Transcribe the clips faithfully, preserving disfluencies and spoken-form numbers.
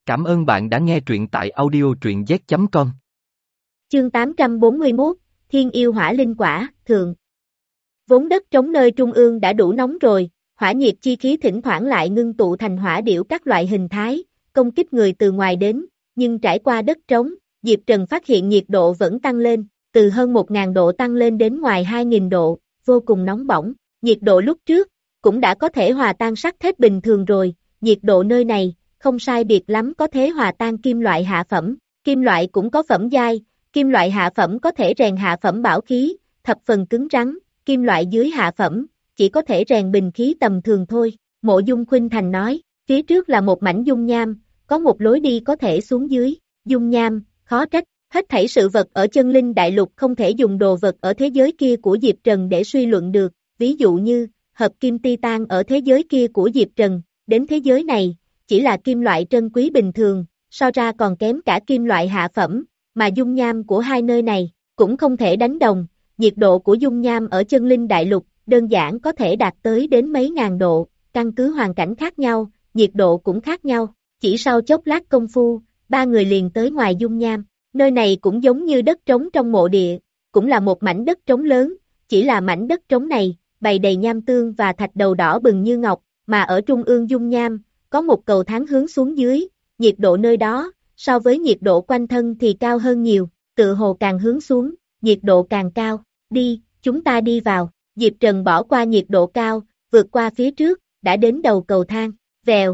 Cảm ơn bạn đã nghe truyện tại audio truyện z chấm com. Chương tám trăm bốn mươi mốt, Thiên yêu hỏa linh quả, thượng. Vốn đất trống nơi trung ương đã đủ nóng rồi, hỏa nhiệt chi khí thỉnh thoảng lại ngưng tụ thành hỏa điểu các loại hình thái, công kích người từ ngoài đến, nhưng trải qua đất trống, Diệp Trần phát hiện nhiệt độ vẫn tăng lên, từ hơn một nghìn độ tăng lên đến ngoài hai nghìn độ, vô cùng nóng bỏng, nhiệt độ lúc trước, cũng đã có thể hòa tan sắt thép bình thường rồi, nhiệt độ nơi này, không sai biệt lắm có thể hòa tan kim loại hạ phẩm, kim loại cũng có phẩm giai, kim loại hạ phẩm có thể rèn hạ phẩm bảo khí, thập phần cứng rắn, kim loại dưới hạ phẩm, chỉ có thể rèn bình khí tầm thường thôi, Mộ Dung Khuynh Thành nói, phía trước là một mảnh dung nham, có một lối đi có thể xuống dưới, dung nham, khó trách, hết thảy sự vật ở chân linh đại lục không thể dùng đồ vật ở thế giới kia của Diệp Trần để suy luận được, ví dụ như, hợp kim titan ở thế giới kia của Diệp Trần, đến thế giới này, chỉ là kim loại trân quý bình thường, so ra còn kém cả kim loại hạ phẩm, mà dung nham của hai nơi này, cũng không thể đánh đồng, nhiệt độ của dung nham ở chân linh đại lục, đơn giản có thể đạt tới đến mấy ngàn độ, căn cứ hoàn cảnh khác nhau, nhiệt độ cũng khác nhau, chỉ sau chốc lát công phu, ba người liền tới ngoài dung nham, nơi này cũng giống như đất trống trong mộ địa, cũng là một mảnh đất trống lớn, chỉ là mảnh đất trống này, bày đầy nham tương và thạch đầu đỏ bừng như ngọc, mà ở trung ương dung nham, có một cầu thang hướng xuống dưới, nhiệt độ nơi đó, so với nhiệt độ quanh thân thì cao hơn nhiều, tự hồ càng hướng xuống, nhiệt độ càng cao, đi, chúng ta đi vào, Diệp Trần bỏ qua nhiệt độ cao, vượt qua phía trước, đã đến đầu cầu thang, vèo,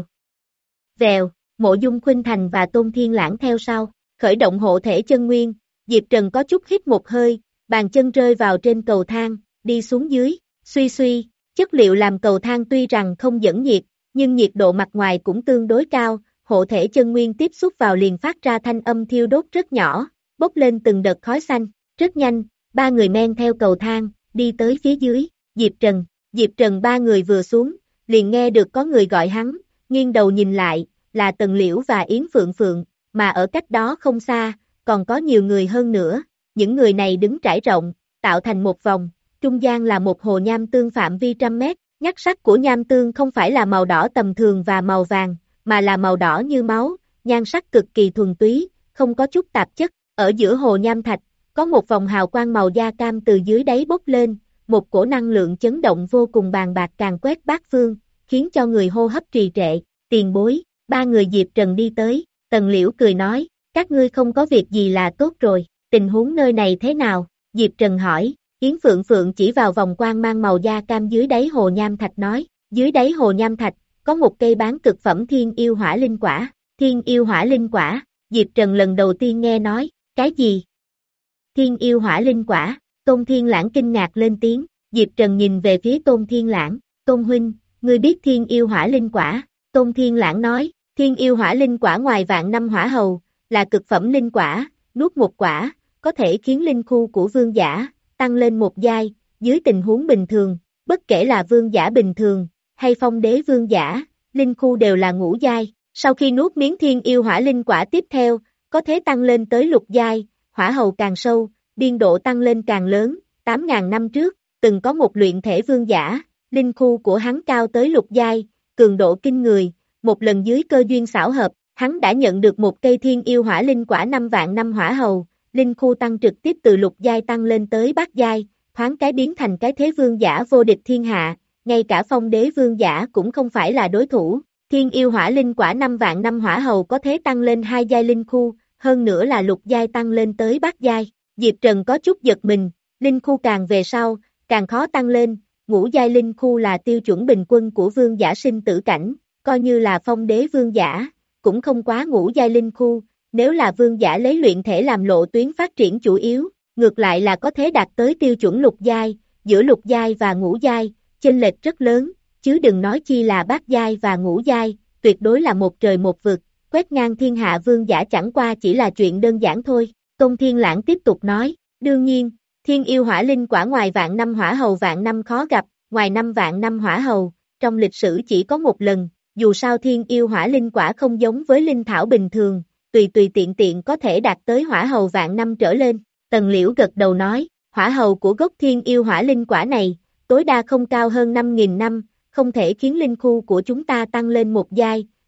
vèo, Mộ Dung Khuynh Thành và Tôn Thiên Lãng theo sau, khởi động hộ thể chân nguyên, Diệp Trần có chút hít một hơi, bàn chân rơi vào trên cầu thang, đi xuống dưới, suy suy, chất liệu làm cầu thang tuy rằng không dẫn nhiệt, nhưng nhiệt độ mặt ngoài cũng tương đối cao, hộ thể chân nguyên tiếp xúc vào liền phát ra thanh âm thiêu đốt rất nhỏ, bốc lên từng đợt khói xanh, rất nhanh, ba người men theo cầu thang, đi tới phía dưới, Diệp Trần, Diệp Trần ba người vừa xuống, liền nghe được có người gọi hắn, nghiêng đầu nhìn lại, là Tần Liễu và Yến Phượng Phượng, mà ở cách đó không xa, còn có nhiều người hơn nữa, những người này đứng trải rộng, tạo thành một vòng, trung gian là một hồ nham tương phạm vi trăm mét, nhắc sắc của nham tương không phải là màu đỏ tầm thường và màu vàng, mà là màu đỏ như máu, nhan sắc cực kỳ thuần túy, không có chút tạp chất, ở giữa hồ nham thạch, có một vòng hào quang màu da cam từ dưới đáy bốc lên, một cổ năng lượng chấn động vô cùng bàn bạc càn quét bát phương, khiến cho người hô hấp trì trệ, tiền bối, ba người Diệp Trần đi tới, Tần Liễu cười nói, các ngươi không có việc gì là tốt rồi, tình huống nơi này thế nào, Diệp Trần hỏi, Yến Phượng Phượng chỉ vào vòng quang mang màu da cam dưới đáy hồ nham thạch nói, dưới đáy hồ nham thạch, có một cây bán cực phẩm thiên yêu hỏa linh quả, thiên yêu hỏa linh quả, Diệp Trần lần đầu tiên nghe nói, cái gì? Thiên yêu hỏa linh quả, Tôn Thiên Lãng kinh ngạc lên tiếng, Diệp Trần nhìn về phía Tôn Thiên Lãng, Tôn huynh, ngươi biết thiên yêu hỏa linh quả, Tôn Thiên Lãng nói, thiên yêu hỏa linh quả ngoài vạn năm hỏa hầu, là cực phẩm linh quả, nuốt một quả, có thể khiến linh khu của vương giả, tăng lên một giai, dưới tình huống bình thường, bất kể là vương giả bình thường, hay phong đế vương giả, linh khu đều là ngũ giai, sau khi nuốt miếng thiên yêu hỏa linh quả tiếp theo, có thể tăng lên tới lục giai, hỏa hầu càng sâu, biên độ tăng lên càng lớn, tám nghìn năm trước, từng có một luyện thể vương giả, linh khu của hắn cao tới lục giai, cường độ kinh người, một lần dưới cơ duyên xảo hợp, hắn đã nhận được một cây thiên yêu hỏa linh quả năm vạn năm hỏa hầu, linh khu tăng trực tiếp từ lục giai tăng lên tới bát giai, thoáng cái biến thành cái thế vương giả vô địch thiên hạ, ngay cả phong đế vương giả cũng không phải là đối thủ, thiên yêu hỏa linh quả năm vạn năm hỏa hầu có thể tăng lên hai giai linh khu, hơn nữa là lục giai tăng lên tới bát giai, Diệp Trần có chút giật mình, linh khu càng về sau, càng khó tăng lên, ngũ giai linh khu là tiêu chuẩn bình quân của vương giả sinh tử cảnh, coi như là phong đế vương giả, cũng không quá ngũ giai linh khu, nếu là vương giả lấy luyện thể làm lộ tuyến phát triển chủ yếu, ngược lại là có thể đạt tới tiêu chuẩn lục giai, giữa lục giai và ngũ giai, chênh lệch rất lớn, chứ đừng nói chi là bát giai và ngũ giai, tuyệt đối là một trời một vực, quét ngang thiên hạ vương giả chẳng qua chỉ là chuyện đơn giản thôi. Tôn Thiên Lãng tiếp tục nói, đương nhiên, thiên yêu hỏa linh quả ngoài vạn năm hỏa hầu vạn năm khó gặp, ngoài năm vạn năm hỏa hầu, trong lịch sử chỉ có một lần, dù sao thiên yêu hỏa linh quả không giống với linh thảo bình thường, tùy tùy tiện tiện có thể đạt tới hỏa hầu vạn năm trở lên, Tần Liễu gật đầu nói, hỏa hầu của gốc thiên yêu hỏa linh quả này, tối đa không cao hơn năm nghìn năm, không thể khiến linh khu của chúng ta tăng lên một giai,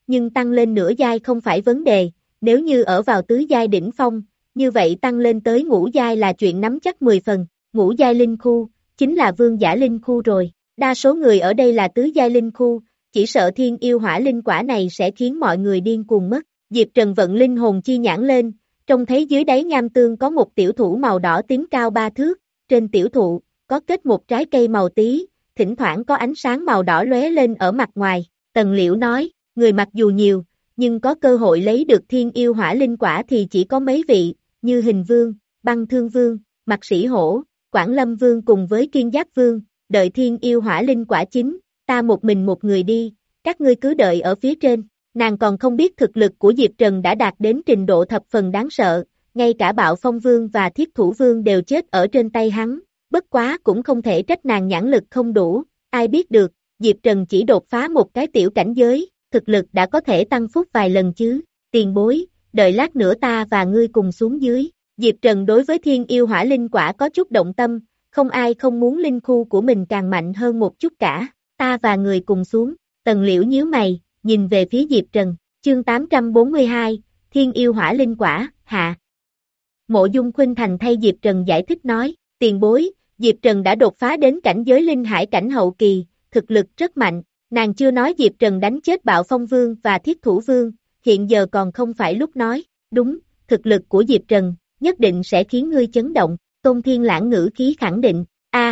nhưng tăng lên nửa giai không phải vấn đề, nếu như ở vào tứ giai đỉnh phong, như vậy tăng lên tới ngũ giai là chuyện nắm chắc mười phần, ngũ giai linh khu, chính là vương giả linh khu rồi, đa số người ở đây là tứ giai linh khu, chỉ sợ thiên yêu hỏa linh quả này sẽ khiến mọi người điên cuồng mất, Diệp Trần vận linh hồn chi nhãn lên, trông thấy dưới đáy nham tương có một tiểu thụ màu đỏ tím cao ba thước, trên tiểu thụ, có kết một trái cây màu tí, thỉnh thoảng có ánh sáng màu đỏ lóe lên ở mặt ngoài, Tần Liễu nói, người mặc dù nhiều, nhưng có cơ hội lấy được thiên yêu hỏa linh quả thì chỉ có mấy vị, như Hình Vương, Băng Thương Vương, Mạc Sĩ Hổ, Quảng Lâm Vương cùng với Kiên Giáp Vương, đợi thiên yêu hỏa linh quả chính, ta một mình một người đi, các ngươi cứ đợi ở phía trên, nàng còn không biết thực lực của Diệp Trần đã đạt đến trình độ thập phần đáng sợ, ngay cả Bạo Phong Vương và Thiết Thủ Vương đều chết ở trên tay hắn, bất quá cũng không thể trách nàng nhãn lực không đủ, ai biết được, Diệp Trần chỉ đột phá một cái tiểu cảnh giới, thực lực đã có thể tăng phúc vài lần chứ, tiền bối, đợi lát nữa ta và ngươi cùng xuống dưới, Diệp Trần đối với thiên yêu hỏa linh quả có chút động tâm, không ai không muốn linh khu của mình càng mạnh hơn một chút cả, ta và người cùng xuống, Tần Liễu nhíu mày, nhìn về phía Diệp Trần, chương tám trăm bốn mươi hai, thiên yêu hỏa linh quả, hạ. Mộ Dung Khuynh Thành thay Diệp Trần giải thích nói, tiền bối, Diệp Trần đã đột phá đến cảnh giới linh hải cảnh hậu kỳ, thực lực rất mạnh, nàng chưa nói Diệp Trần đánh chết Bạo Phong Vương và Thiết Thủ Vương, hiện giờ còn không phải lúc nói, đúng, thực lực của Diệp Trần, nhất định sẽ khiến ngươi chấn động, Tôn Thiên Lãng ngữ khí khẳng định, a,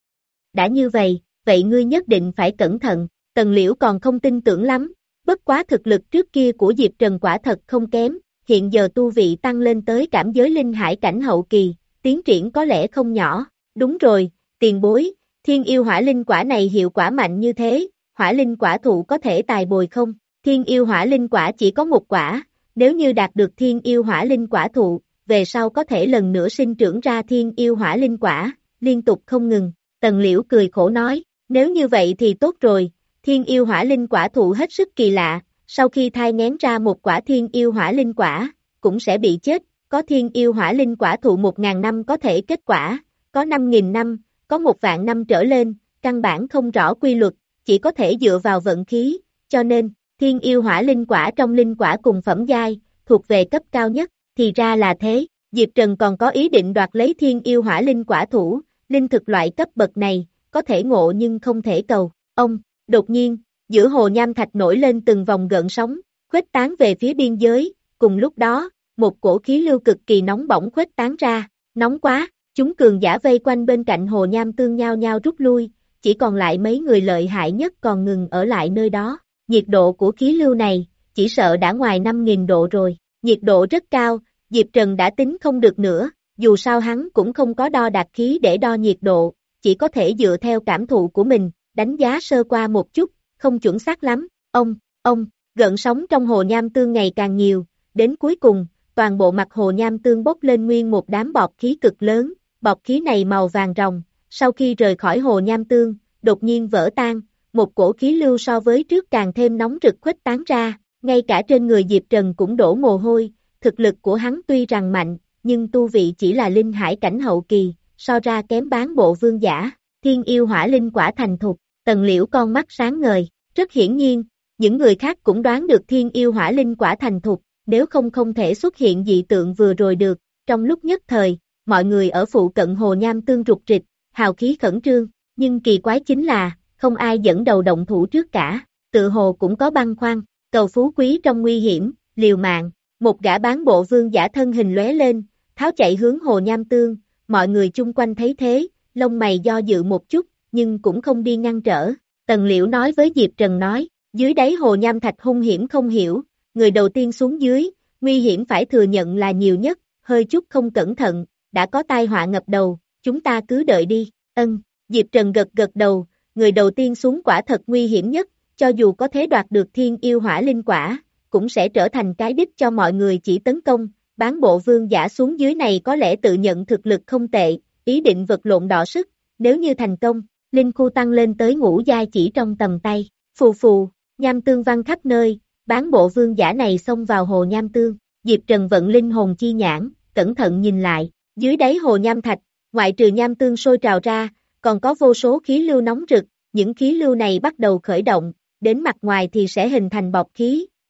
đã như vậy, vậy ngươi nhất định phải cẩn thận, Tần Liễu còn không tin tưởng lắm, bất quá thực lực trước kia của Diệp Trần quả thật không kém, hiện giờ tu vị tăng lên tới cảm giới linh hải cảnh hậu kỳ, tiến triển có lẽ không nhỏ, đúng rồi, tiền bối, thiên yêu hỏa linh quả này hiệu quả mạnh như thế, hỏa linh quả thụ có thể tài bồi không? Thiên yêu hỏa linh quả chỉ có một quả, nếu như đạt được thiên yêu hỏa linh quả thụ, về sau có thể lần nữa sinh trưởng ra thiên yêu hỏa linh quả, liên tục không ngừng. Tần Liễu cười khổ nói, nếu như vậy thì tốt rồi, thiên yêu hỏa linh quả thụ hết sức kỳ lạ, sau khi thai nghén ra một quả thiên yêu hỏa linh quả, cũng sẽ bị chết, có thiên yêu hỏa linh quả thụ một ngàn năm có thể kết quả, có năm nghìn năm, có một vạn năm trở lên, căn bản không rõ quy luật, chỉ có thể dựa vào vận khí, cho nên, thiên yêu hỏa linh quả trong linh quả cùng phẩm giai, thuộc về cấp cao nhất, thì ra là thế, Diệp Trần còn có ý định đoạt lấy thiên yêu hỏa linh quả thủ, linh thực loại cấp bậc này, có thể ngộ nhưng không thể cầu, ông, đột nhiên, giữa hồ nham thạch nổi lên từng vòng gợn sóng, khuếch tán về phía biên giới, cùng lúc đó, một cổ khí lưu cực kỳ nóng bỏng khuếch tán ra, nóng quá, chúng cường giả vây quanh bên cạnh hồ nham tương nhao nhao rút lui, chỉ còn lại mấy người lợi hại nhất còn ngừng ở lại nơi đó, nhiệt độ của khí lưu này, chỉ sợ đã ngoài năm nghìn độ rồi, nhiệt độ rất cao, Diệp Trần đã tính không được nữa, dù sao hắn cũng không có đo đạc khí để đo nhiệt độ, chỉ có thể dựa theo cảm thụ của mình, đánh giá sơ qua một chút, không chuẩn xác lắm, ông, ông, gợn sóng trong hồ nham tương ngày càng nhiều, đến cuối cùng, toàn bộ mặt hồ nham tương bốc lên nguyên một đám bọt khí cực lớn, bọt khí này màu vàng ròng, sau khi rời khỏi hồ nham tương, đột nhiên vỡ tan, một cổ khí lưu so với trước càng thêm nóng rực khuếch tán ra, ngay cả trên người Diệp Trần cũng đổ mồ hôi, thực lực của hắn tuy rằng mạnh, nhưng tu vị chỉ là linh hải cảnh hậu kỳ, so ra kém bán bộ vương giả, thiên yêu hỏa linh quả thành thục, Tần Liễu con mắt sáng ngời, rất hiển nhiên, những người khác cũng đoán được thiên yêu hỏa linh quả thành thục, nếu không không thể xuất hiện dị tượng vừa rồi được, trong lúc nhất thời, mọi người ở phụ cận hồ nham tương rụt rịch, hào khí khẩn trương, nhưng kỳ quái chính là, không ai dẫn đầu động thủ trước cả, tự hồ cũng có băn khoăn, cầu phú quý trong nguy hiểm, liều mạng, một gã bán bộ vương giả thân hình lóe lên, tháo chạy hướng hồ nham tương, mọi người chung quanh thấy thế, lông mày do dự một chút, nhưng cũng không đi ngăn trở, Tần Liễu nói với Diệp Trần nói, dưới đáy hồ nham thạch hung hiểm không hiểu, người đầu tiên xuống dưới, nguy hiểm phải thừa nhận là nhiều nhất, hơi chút không cẩn thận, đã có tai họa ngập đầu, chúng ta cứ đợi đi, ân, Diệp Trần gật gật đầu, người đầu tiên xuống quả thật nguy hiểm nhất, cho dù có thế đoạt được thiên yêu hỏa linh quả, cũng sẽ trở thành cái đích cho mọi người chỉ tấn công, bán bộ vương giả xuống dưới này có lẽ tự nhận thực lực không tệ, ý định vật lộn đọ sức, nếu như thành công, linh khu tăng lên tới ngũ giai chỉ trong tầm tay, phù phù, nham tương văng khắp nơi, bán bộ vương giả này xông vào hồ nham tương, Diệp Trần vận linh hồn chi nhãn, cẩn thận nhìn lại, dưới đáy hồ nham thạch, ngoại trừ nham tương sôi trào ra, còn có vô số khí lưu nóng rực, những khí lưu này bắt đầu khởi động, đến mặt ngoài thì sẽ hình thành bọt khí,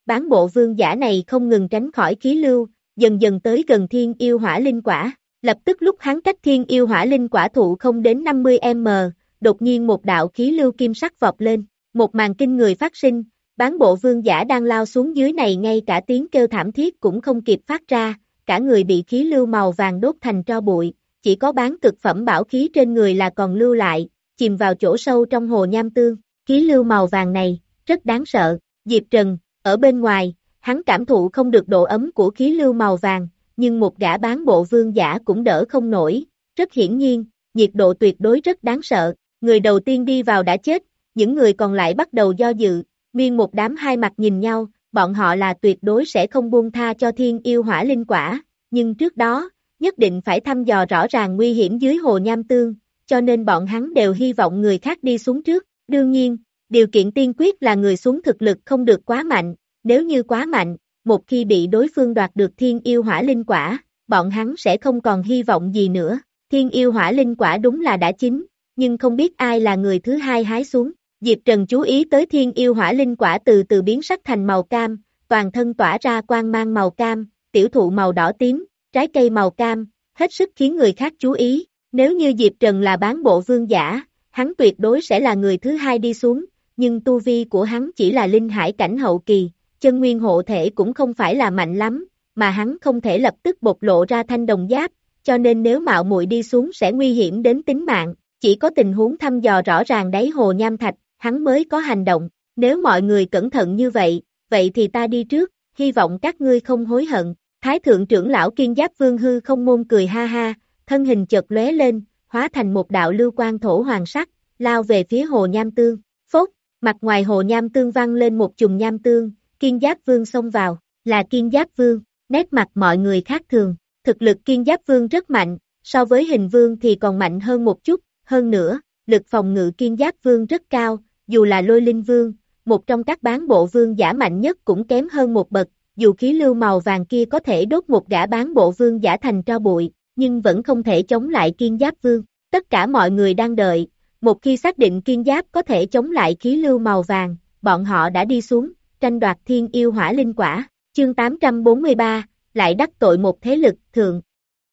bán bộ vương giả này không ngừng tránh khỏi khí lưu, dần dần tới gần thiên yêu hỏa linh quả. Lập tức lúc hắn cách thiên yêu hỏa linh quả thụ không đến năm mươi mét, đột nhiên một đạo khí lưu kim sắc vọt lên, một màn kinh người phát sinh, bán bộ vương giả đang lao xuống dưới này ngay cả tiếng kêu thảm thiết cũng không kịp phát ra, cả người bị khí lưu màu vàng đốt thành tro bụi, chỉ có bán cực phẩm bảo khí trên người là còn lưu lại, chìm vào chỗ sâu trong hồ nham tương, khí lưu màu vàng này, rất đáng sợ, Diệp Trần, ở bên ngoài, hắn cảm thụ không được độ ấm của khí lưu màu vàng, nhưng một gã bán bộ vương giả cũng đỡ không nổi, rất hiển nhiên, nhiệt độ tuyệt đối rất đáng sợ, người đầu tiên đi vào đã chết, những người còn lại bắt đầu do dự, nguyên một đám hai mặt nhìn nhau, bọn họ là tuyệt đối sẽ không buông tha cho thiên yêu hỏa linh quả, nhưng trước đó, nhất định phải thăm dò rõ ràng nguy hiểm dưới hồ nham tương, cho nên bọn hắn đều hy vọng người khác đi xuống trước, đương nhiên, điều kiện tiên quyết là người xuống thực lực không được quá mạnh, nếu như quá mạnh, một khi bị đối phương đoạt được thiên yêu hỏa linh quả, bọn hắn sẽ không còn hy vọng gì nữa, thiên yêu hỏa linh quả đúng là đã chín, nhưng không biết ai là người thứ hai hái xuống. Diệp Trần chú ý tới thiên yêu hỏa linh quả từ từ biến sắc thành màu cam, toàn thân tỏa ra quang mang màu cam, tiểu thụ màu đỏ tím, trái cây màu cam, hết sức khiến người khác chú ý. Nếu như Diệp Trần là bán bộ vương giả, hắn tuyệt đối sẽ là người thứ hai đi xuống, nhưng tu vi của hắn chỉ là linh hải cảnh hậu kỳ, chân nguyên hộ thể cũng không phải là mạnh lắm, mà hắn không thể lập tức bộc lộ ra thanh đồng giáp, cho nên nếu mạo muội đi xuống sẽ nguy hiểm đến tính mạng, chỉ có tình huống thăm dò rõ ràng đáy hồ nham thạch, hắn mới có hành động, nếu mọi người cẩn thận như vậy, vậy thì ta đi trước, hy vọng các ngươi không hối hận. Thái thượng trưởng lão Kiên Giáp Vương hư không môn cười ha ha, thân hình chợt lóe lên, hóa thành một đạo lưu quang thổ hoàng sắc, lao về phía hồ nham tương. Phốt, mặt ngoài hồ nham tương văng lên một chùm nham tương, Kiên Giáp Vương xông vào, là Kiên Giáp Vương, nét mặt mọi người khác thường, thực lực Kiên Giáp Vương rất mạnh, so với Hình Vương thì còn mạnh hơn một chút, hơn nữa, lực phòng ngự Kiên Giáp Vương rất cao, dù là Lôi Linh Vương, một trong các bán bộ vương giả mạnh nhất cũng kém hơn một bậc, dù khí lưu màu vàng kia có thể đốt một gã bán bộ vương giả thành tro bụi, nhưng vẫn không thể chống lại Kiên Giáp Vương. Tất cả mọi người đang đợi, một khi xác định Kiên Giáp có thể chống lại khí lưu màu vàng, bọn họ đã đi xuống, tranh đoạt thiên yêu hỏa linh quả. Chương tám trăm bốn mươi ba, lại đắc tội một thế lực thượng.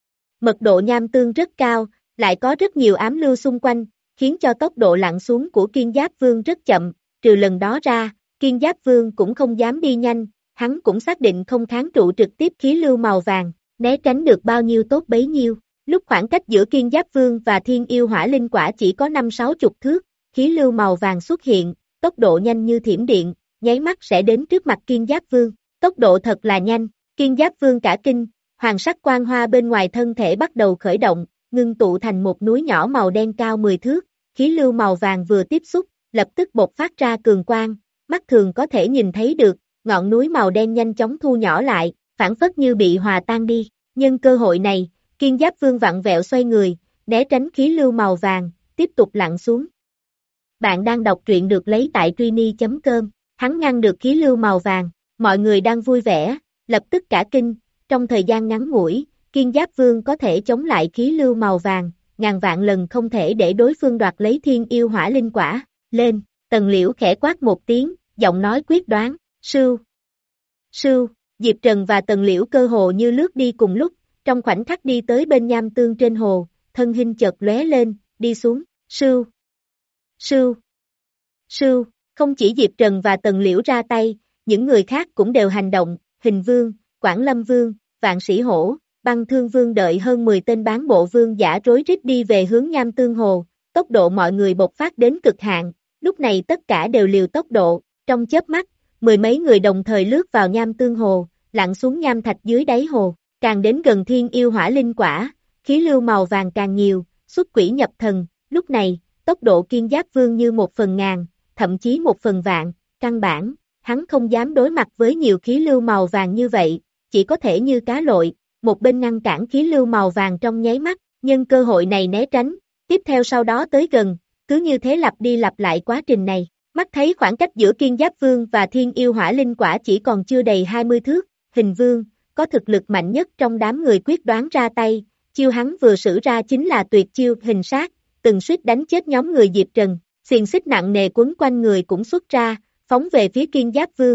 Mật độ nham tương rất cao, lại có rất nhiều ám lưu xung quanh, khiến cho tốc độ lặn xuống của Kiên Giáp Vương rất chậm, trừ lần đó ra, Kiên Giáp Vương cũng không dám đi nhanh, hắn cũng xác định không kháng trụ trực tiếp khí lưu màu vàng, né tránh được bao nhiêu tốt bấy nhiêu. Lúc khoảng cách giữa Kiên Giáp Vương và thiên yêu hỏa linh quả chỉ có năm sáu chục thước, khí lưu màu vàng xuất hiện, tốc độ nhanh như thiểm điện, nháy mắt sẽ đến trước mặt Kiên Giáp Vương, tốc độ thật là nhanh, Kiên Giáp Vương cả kinh, hoàng sắc quang hoa bên ngoài thân thể bắt đầu khởi động, ngưng tụ thành một núi nhỏ màu đen cao mười thước, khí lưu màu vàng vừa tiếp xúc, lập tức bộc phát ra cường quang, mắt thường có thể nhìn thấy được, ngọn núi màu đen nhanh chóng thu nhỏ lại, phản phất như bị hòa tan đi, nhân cơ hội này, Kiên Giáp Vương vặn vẹo xoay người, né tránh khí lưu màu vàng, tiếp tục lặn xuống. Bạn đang đọc truyện được lấy tại truy chấm com, hắn ngăn được khí lưu màu vàng, mọi người đang vui vẻ, lập tức cả kinh, trong thời gian ngắn ngủi, Kiên Giáp Vương có thể chống lại khí lưu màu vàng, ngàn vạn lần không thể để đối phương đoạt lấy thiên yêu hỏa linh quả, lên, Tần Liễu khẽ quát một tiếng, giọng nói quyết đoán, sưu, sưu, Diệp Trần và Tần Liễu cơ hồ như lướt đi cùng lúc, trong khoảnh khắc đi tới bên nham tương trên hồ, thân hình chợt lóe lên, đi xuống, sưu, sưu, sưu, không chỉ Diệp Trần và Tần Liễu ra tay, những người khác cũng đều hành động, Hình Vương, Quảng Lâm Vương, Vạn Sĩ Hổ, Băng Thương Vương đợi hơn mười tên bán bộ vương giả rối rít đi về hướng nham tương hồ, tốc độ mọi người bộc phát đến cực hạn, lúc này tất cả đều liều tốc độ, trong chớp mắt, mười mấy người đồng thời lướt vào nham tương hồ, lặn xuống nham thạch dưới đáy hồ, càng đến gần thiên yêu hỏa linh quả, khí lưu màu vàng càng nhiều, xuất quỷ nhập thần, lúc này, tốc độ Kiên Giáp Vương như một phần ngàn, thậm chí một phần vạn, căn bản, hắn không dám đối mặt với nhiều khí lưu màu vàng như vậy, chỉ có thể như cá lội, một bên ngăn cản khí lưu màu vàng trong nháy mắt, nhân cơ hội này né tránh, tiếp theo sau đó tới gần, cứ như thế lặp đi lặp lại quá trình này, mắt thấy khoảng cách giữa Kiên Giáp Vương và thiên yêu hỏa linh quả chỉ còn chưa đầy hai mươi thước, Hình Vương, có thực lực mạnh nhất trong đám người quyết đoán ra tay, chiêu hắn vừa sử ra chính là tuyệt chiêu hình sát, từng suýt đánh chết nhóm người Diệp Trần, xiềng xích nặng nề quấn quanh người cũng xuất ra, phóng về phía Kiên Giáp Vương,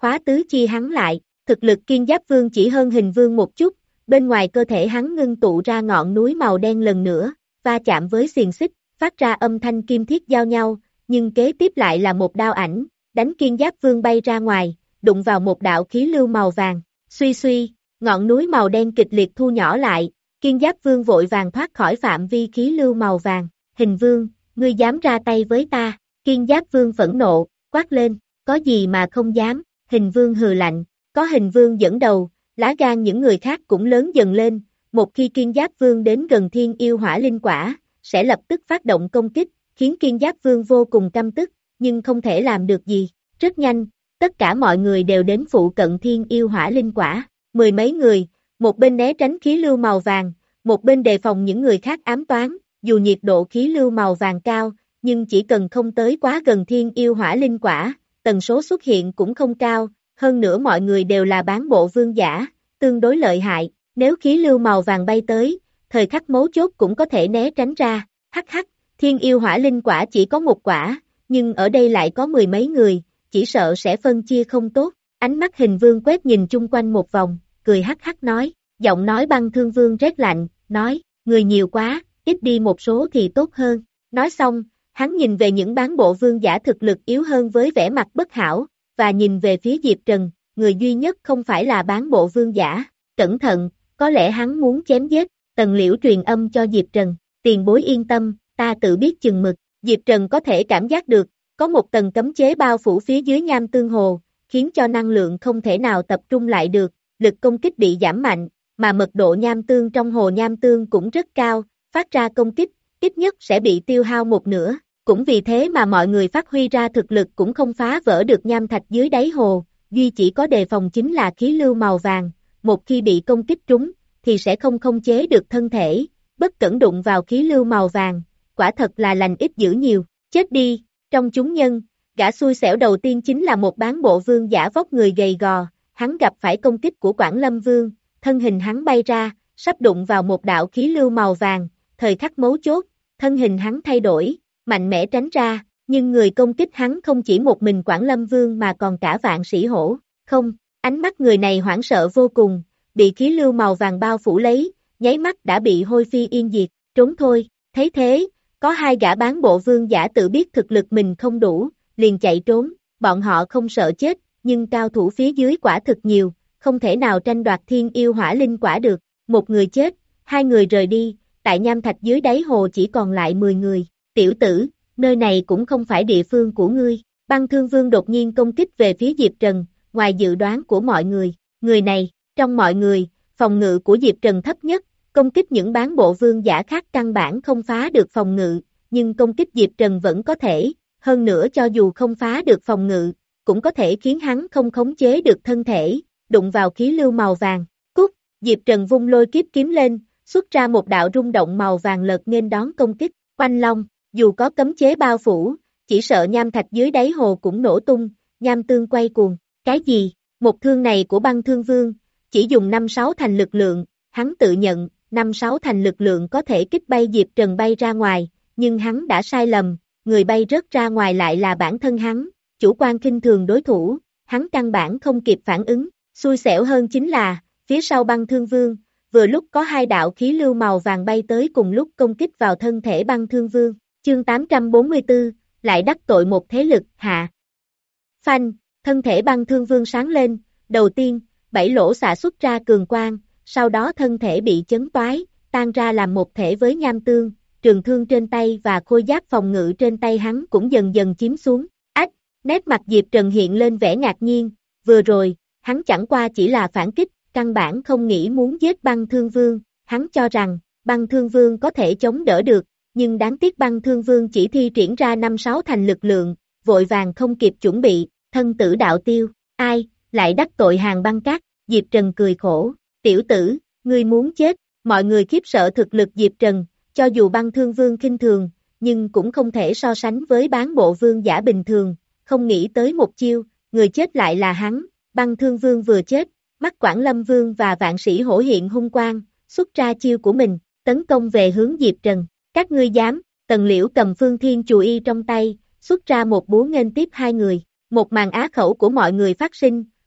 khóa tứ chi hắn lại, thực lực Kiên Giáp Vương chỉ hơn Hình Vương một chút, bên ngoài cơ thể hắn ngưng tụ ra ngọn núi màu đen lần nữa, va chạm với xiềng xích, phát ra âm thanh kim thiết giao nhau, nhưng kế tiếp lại là một đao ảnh, đánh Kiên Giáp Vương bay ra ngoài, đụng vào một đạo khí lưu màu vàng, suy suy, ngọn núi màu đen kịch liệt thu nhỏ lại, Kiên Giáp Vương vội vàng thoát khỏi phạm vi khí lưu màu vàng, Hình Vương, ngươi dám ra tay với ta, Kiên Giáp Vương phẫn nộ, quát lên, có gì mà không dám, Hình Vương hừ lạnh, có Hình Vương dẫn đầu, lá gan những người khác cũng lớn dần lên, một khi Kiên Giáp Vương đến gần Thiên Yêu Hỏa Linh Quả, sẽ lập tức phát động công kích, khiến Kiên Giáp Vương vô cùng căm tức, nhưng không thể làm được gì, rất nhanh, tất cả mọi người đều đến phụ cận Thiên Yêu Hỏa Linh Quả, mười mấy người, một bên né tránh khí lưu màu vàng, một bên đề phòng những người khác ám toán, dù nhiệt độ khí lưu màu vàng cao, nhưng chỉ cần không tới quá gần Thiên Yêu Hỏa Linh Quả, tần số xuất hiện cũng không cao, hơn nữa mọi người đều là bán bộ vương giả, tương đối lợi hại, nếu khí lưu màu vàng bay tới, thời khắc mấu chốt cũng có thể né tránh ra, hắc hắc, Thiên Yêu Hỏa Linh Quả chỉ có một quả, nhưng ở đây lại có mười mấy người, chỉ sợ sẽ phân chia không tốt, ánh mắt Hình Vương quét nhìn chung quanh một vòng, cười hắc hắc nói, giọng nói Băng Thương Vương rét lạnh, nói, người nhiều quá, ít đi một số thì tốt hơn, nói xong, hắn nhìn về những bán bộ vương giả thực lực yếu hơn với vẻ mặt bất hảo, và nhìn về phía Diệp Trần, người duy nhất không phải là bán bộ vương giả, cẩn thận, có lẽ hắn muốn chém giết, Tần Liễu truyền âm cho Diệp Trần, tiền bối yên tâm, ta tự biết chừng mực, Diệp Trần có thể cảm giác được, có một tầng cấm chế bao phủ phía dưới nham tương hồ, khiến cho năng lượng không thể nào tập trung lại được, lực công kích bị giảm mạnh, mà mật độ nham tương trong hồ nham tương cũng rất cao, phát ra công kích, ít nhất sẽ bị tiêu hao một nửa, cũng vì thế mà mọi người phát huy ra thực lực cũng không phá vỡ được nham thạch dưới đáy hồ, duy chỉ có đề phòng chính là khí lưu màu vàng, một khi bị công kích trúng, thì sẽ không khống chế được thân thể, bất cẩn đụng vào khí lưu màu vàng, quả thật là lành ít dữ nhiều, chết đi, trong chúng nhân, gã xui xẻo đầu tiên chính là một bán bộ vương giả vóc người gầy gò, hắn gặp phải công kích của Quảng Lâm Vương, thân hình hắn bay ra, sắp đụng vào một đạo khí lưu màu vàng, thời khắc mấu chốt, thân hình hắn thay đổi, mạnh mẽ tránh ra, nhưng người công kích hắn không chỉ một mình Quảng Lâm Vương mà còn cả Vạn Sĩ Hổ, không, ánh mắt người này hoảng sợ vô cùng, bị khí lưu màu vàng bao phủ lấy, nháy mắt đã bị hôi phi yên diệt, trốn thôi, thấy thế, có hai gã bán bộ vương giả tự biết thực lực mình không đủ, liền chạy trốn, bọn họ không sợ chết, nhưng cao thủ phía dưới quả thực nhiều, không thể nào tranh đoạt Thiên Yêu Hỏa Linh Quả được, một người chết, hai người rời đi, tại nham thạch dưới đáy hồ chỉ còn lại mười người, tiểu tử, nơi này cũng không phải địa phương của ngươi, Băng Thương Vương đột nhiên công kích về phía Diệp Trần, ngoài dự đoán của mọi người, người này, trong mọi người, phòng ngự của Diệp Trần thấp nhất, công kích những bán bộ vương giả khác căn bản không phá được phòng ngự, nhưng công kích Diệp Trần vẫn có thể, hơn nữa cho dù không phá được phòng ngự, cũng có thể khiến hắn không khống chế được thân thể, đụng vào khí lưu màu vàng, cút, Diệp Trần vung lôi kiếp kiếm lên, xuất ra một đạo rung động màu vàng lật nghênh đón công kích, Oanh Long, dù có cấm chế bao phủ, chỉ sợ nham thạch dưới đáy hồ cũng nổ tung, nham tương quay cuồng, cái gì, một thương này của Băng Thương Vương, chỉ dùng năm sáu thành lực lượng, hắn tự nhận, năm sáu thành lực lượng có thể kích bay Diệp Trần bay ra ngoài, nhưng hắn đã sai lầm, người bay rớt ra ngoài lại là bản thân hắn, chủ quan khinh thường đối thủ, hắn căn bản không kịp phản ứng, xui xẻo hơn chính là, phía sau Băng Thương Vương, vừa lúc có hai đạo khí lưu màu vàng bay tới cùng lúc công kích vào thân thể Băng Thương Vương, chương tám trăm bốn mươi tư, lại đắc tội một thế lực, hạ. Phanh, thân thể Băng Thương Vương sáng lên, đầu tiên, bảy lỗ xạ xuất ra cường quang, sau đó thân thể bị chấn toái, tan ra làm một thể với nham tương, trường thương trên tay và khôi giáp phòng ngự trên tay hắn cũng dần dần chiếm xuống, ách, nét mặt Diệp Trần hiện lên vẻ ngạc nhiên, vừa rồi, hắn chẳng qua chỉ là phản kích, căn bản không nghĩ muốn giết Băng Thương Vương, hắn cho rằng, Băng Thương Vương có thể chống đỡ được, nhưng đáng tiếc Băng Thương Vương chỉ thi triển ra năm sáu thành lực lượng, vội vàng không kịp chuẩn bị, thân tử đạo tiêu, ai, lại đắc tội hàng băng cát, Diệp Trần cười khổ, tiểu tử, ngươi muốn chết, mọi người khiếp sợ thực lực Diệp Trần, cho dù Băng Thương Vương khinh thường, nhưng cũng không thể so sánh với bán bộ vương giả bình thường, không nghĩ tới một chiêu, người chết lại là hắn, Băng Thương Vương vừa chết, mắt Quảng Lâm Vương và Vạn Sĩ Hổ hiện hung quang, xuất ra chiêu của mình, tấn công về hướng Diệp Trần, các ngươi dám, Tần Liễu cầm Phương Thiên Chù Y trong tay, xuất ra một búa nghênh tiếp hai người, một màn á khẩu của mọi người phát sinh,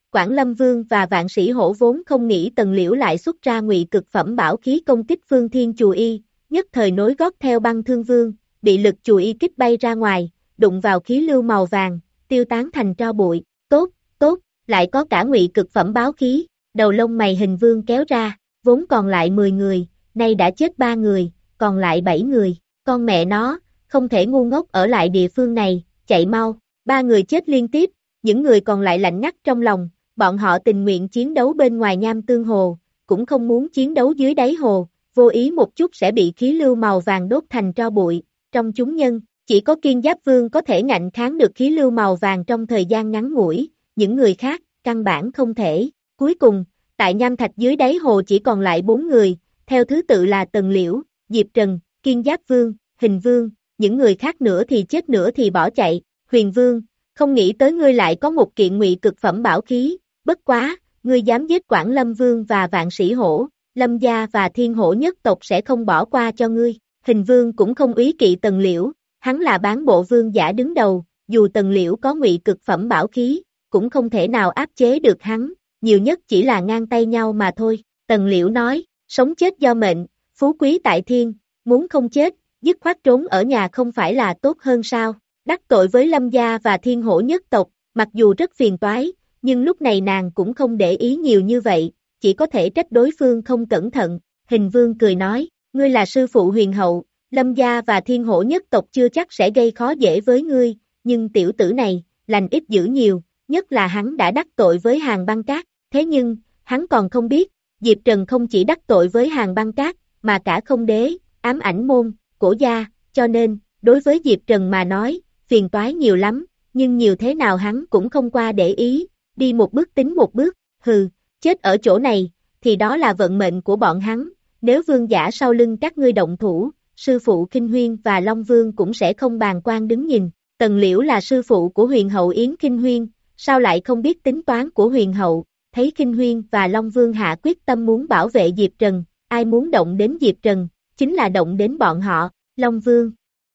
Quảng Lâm Vương và Vạn Sĩ Hổ vốn không nghĩ Tần Liễu lại xuất ra ngụy cực phẩm bảo khí công kích Phương Thiên Chù Y, nhất thời nối gót theo Băng Thương Vương, bị lực chù y kích bay ra ngoài, đụng vào khí lưu màu vàng, tiêu tán thành tro bụi. Tốt, tốt, lại có cả ngụy cực phẩm báo khí. Đầu lông mày Hình Vương kéo ra, vốn còn lại mười người, nay đã chết ba người, còn lại bảy người. Con mẹ nó, không thể ngu ngốc ở lại địa phương này, chạy mau. Ba người chết liên tiếp, những người còn lại lạnh ngắt trong lòng, bọn họ tình nguyện chiến đấu bên ngoài Nham Tương Hồ, cũng không muốn chiến đấu dưới đáy hồ, vô ý một chút sẽ bị khí lưu màu vàng đốt thành tro bụi. Trong chúng nhân, chỉ có Kiên Giáp Vương có thể ngạnh kháng được khí lưu màu vàng trong thời gian ngắn ngủi, những người khác, căn bản không thể. Cuối cùng, tại nham thạch dưới đáy hồ chỉ còn lại bốn người, theo thứ tự là Tần Liễu, Diệp Trần, Kiên Giáp Vương, Hình Vương, những người khác nữa thì chết nữa thì bỏ chạy. Huyền Vương, không nghĩ tới ngươi lại có một kiện ngụy cực phẩm bảo khí, bất quá, ngươi dám giết Quảng Lâm Vương và Vạn Sĩ Hổ, Lâm gia và Thiên Hổ nhất tộc sẽ không bỏ qua cho ngươi. Hình Vương cũng không úy kỵ Tần Liễu, hắn là bán bộ vương giả đứng đầu, dù Tần Liễu có ngụy cực phẩm bảo khí, cũng không thể nào áp chế được hắn, nhiều nhất chỉ là ngang tay nhau mà thôi. Tần Liễu nói, sống chết do mệnh, phú quý tại thiên, muốn không chết, dứt khoát trốn ở nhà không phải là tốt hơn sao? Đắc tội với Lâm gia và Thiên Hổ nhất tộc, mặc dù rất phiền toái, nhưng lúc này nàng cũng không để ý nhiều như vậy, chỉ có thể trách đối phương không cẩn thận. Hình Vương cười nói, ngươi là sư phụ huyền hậu, Lâm gia và Thiên Hổ nhất tộc chưa chắc sẽ gây khó dễ với ngươi, nhưng tiểu tử này, lành ít dữ nhiều, nhất là hắn đã đắc tội với Hàn Băng Cát, thế nhưng, hắn còn không biết, Diệp Trần không chỉ đắc tội với Hàn Băng Cát, mà cả Không Đế, Ám Ảnh Môn, Cổ Gia, cho nên, đối với Diệp Trần mà nói, phiền toái nhiều lắm, nhưng nhiều thế nào hắn cũng không qua để ý, đi một bước tính một bước, hừ, chết ở chỗ này, thì đó là vận mệnh của bọn hắn, nếu vương giả sau lưng các ngươi động thủ, sư phụ Kinh Huyên và Long Vương cũng sẽ không bàng quan đứng nhìn. Tần Liễu là sư phụ của huyền hậu Yến Kinh Huyên, sao lại không biết tính toán của huyền hậu, thấy Kinh Huyên và Long Vương hạ quyết tâm muốn bảo vệ Diệp Trần, ai muốn động đến Diệp Trần, chính là động đến bọn họ. Long Vương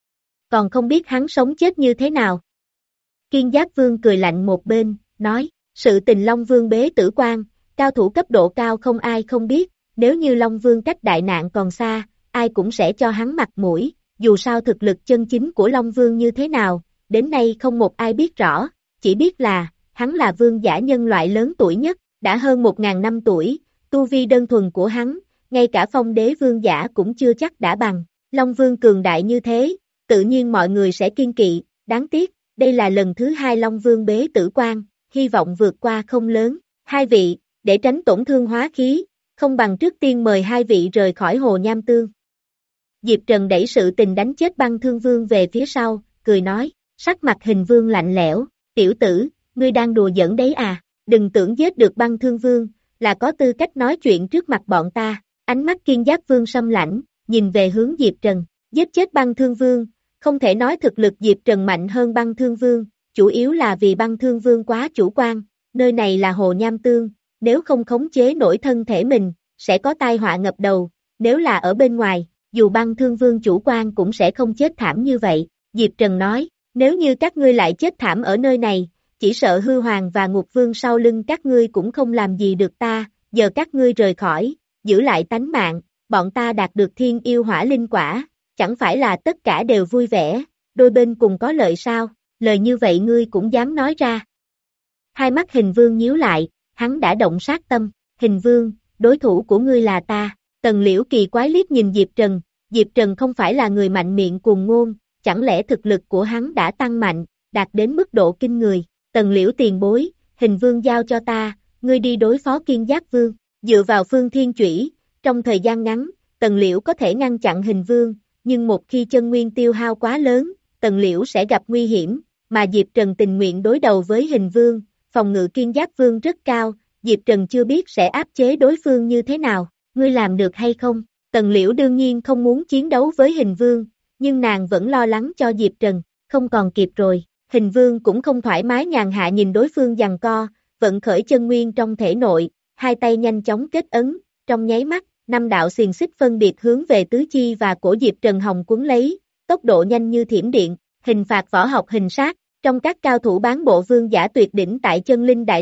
còn không biết hắn sống chết như thế nào. Kiên Giáp Vương cười lạnh một bên, nói, sự tình Long Vương bế tử quan, cao thủ cấp độ cao không ai không biết, nếu như Long Vương cách đại nạn còn xa, ai cũng sẽ cho hắn mặt mũi, dù sao thực lực chân chính của Long Vương như thế nào, đến nay không một ai biết rõ, chỉ biết là, hắn là vương giả nhân loại lớn tuổi nhất, đã hơn một ngàn năm tuổi, tu vi đơn thuần của hắn, ngay cả phong đế vương giả cũng chưa chắc đã bằng. Long Vương cường đại như thế, tự nhiên mọi người sẽ kiên kỵ, đáng tiếc, đây là lần thứ hai Long Vương bế tử quan, hy vọng vượt qua không lớn. Hai vị, để tránh tổn thương hóa khí, không bằng trước tiên mời hai vị rời khỏi hồ Nham Tương. Diệp Trần đẩy sự tình đánh chết Băng Thương Vương về phía sau, cười nói, sắc mặt Hình Vương lạnh lẽo, tiểu tử, ngươi đang đùa giỡn đấy à, đừng tưởng giết được Băng Thương Vương, là có tư cách nói chuyện trước mặt bọn ta. Ánh mắt Kiên Giáp Vương sâm lãnh, nhìn về hướng Diệp Trần, giết chết Băng Thương Vương, không thể nói thực lực Diệp Trần mạnh hơn Băng Thương Vương, chủ yếu là vì Băng Thương Vương quá chủ quan, nơi này là hồ Nham Tương, nếu không khống chế nổi thân thể mình, sẽ có tai họa ngập đầu, nếu là ở bên ngoài, dù Băng Thương Vương chủ quan cũng sẽ không chết thảm như vậy. Diệp Trần nói, nếu như các ngươi lại chết thảm ở nơi này, chỉ sợ Hư Hoàng và Ngục Vương sau lưng các ngươi cũng không làm gì được ta, giờ các ngươi rời khỏi, giữ lại tánh mạng, bọn ta đạt được thiên yêu hỏa linh quả, chẳng phải là tất cả đều vui vẻ, đôi bên cùng có lợi sao, lời như vậy ngươi cũng dám nói ra. Hai mắt Hình Vương nhíu lại, hắn đã động sát tâm, Hình Vương, đối thủ của ngươi là ta. Tần Liễu kỳ quái liếc nhìn Diệp Trần, Diệp Trần không phải là người mạnh miệng cuồng ngôn, chẳng lẽ thực lực của hắn đã tăng mạnh, đạt đến mức độ kinh người. Tần Liễu tiền bối, Hình Vương giao cho ta, ngươi đi đối phó Kiên Giáp Vương, dựa vào Phương Thiên Chủy, trong thời gian ngắn, Tần Liễu có thể ngăn chặn Hình Vương, nhưng một khi chân nguyên tiêu hao quá lớn, Tần Liễu sẽ gặp nguy hiểm, mà Diệp Trần tình nguyện đối đầu với Hình Vương, phòng ngự Kiên Giáp Vương rất cao, Diệp Trần chưa biết sẽ áp chế đối phương như thế nào. Ngươi làm được hay không? Tần Liễu đương nhiên không muốn chiến đấu với Hình Vương, nhưng nàng vẫn lo lắng cho Diệp Trần, không còn kịp rồi. Hình Vương cũng không thoải mái nhàn hạ nhìn đối phương giằng co, vận khởi chân nguyên trong thể nội, hai tay nhanh chóng kết ấn, trong nháy mắt, năm đạo xiềng xích phân biệt hướng về tứ chi và cổ Diệp Trần Hồng cuốn lấy, tốc độ nhanh như thiểm điện, hình phạt võ học hình sát, trong các cao thủ bán bộ vương giả tuyệt đỉnh tại chân linh đại lục,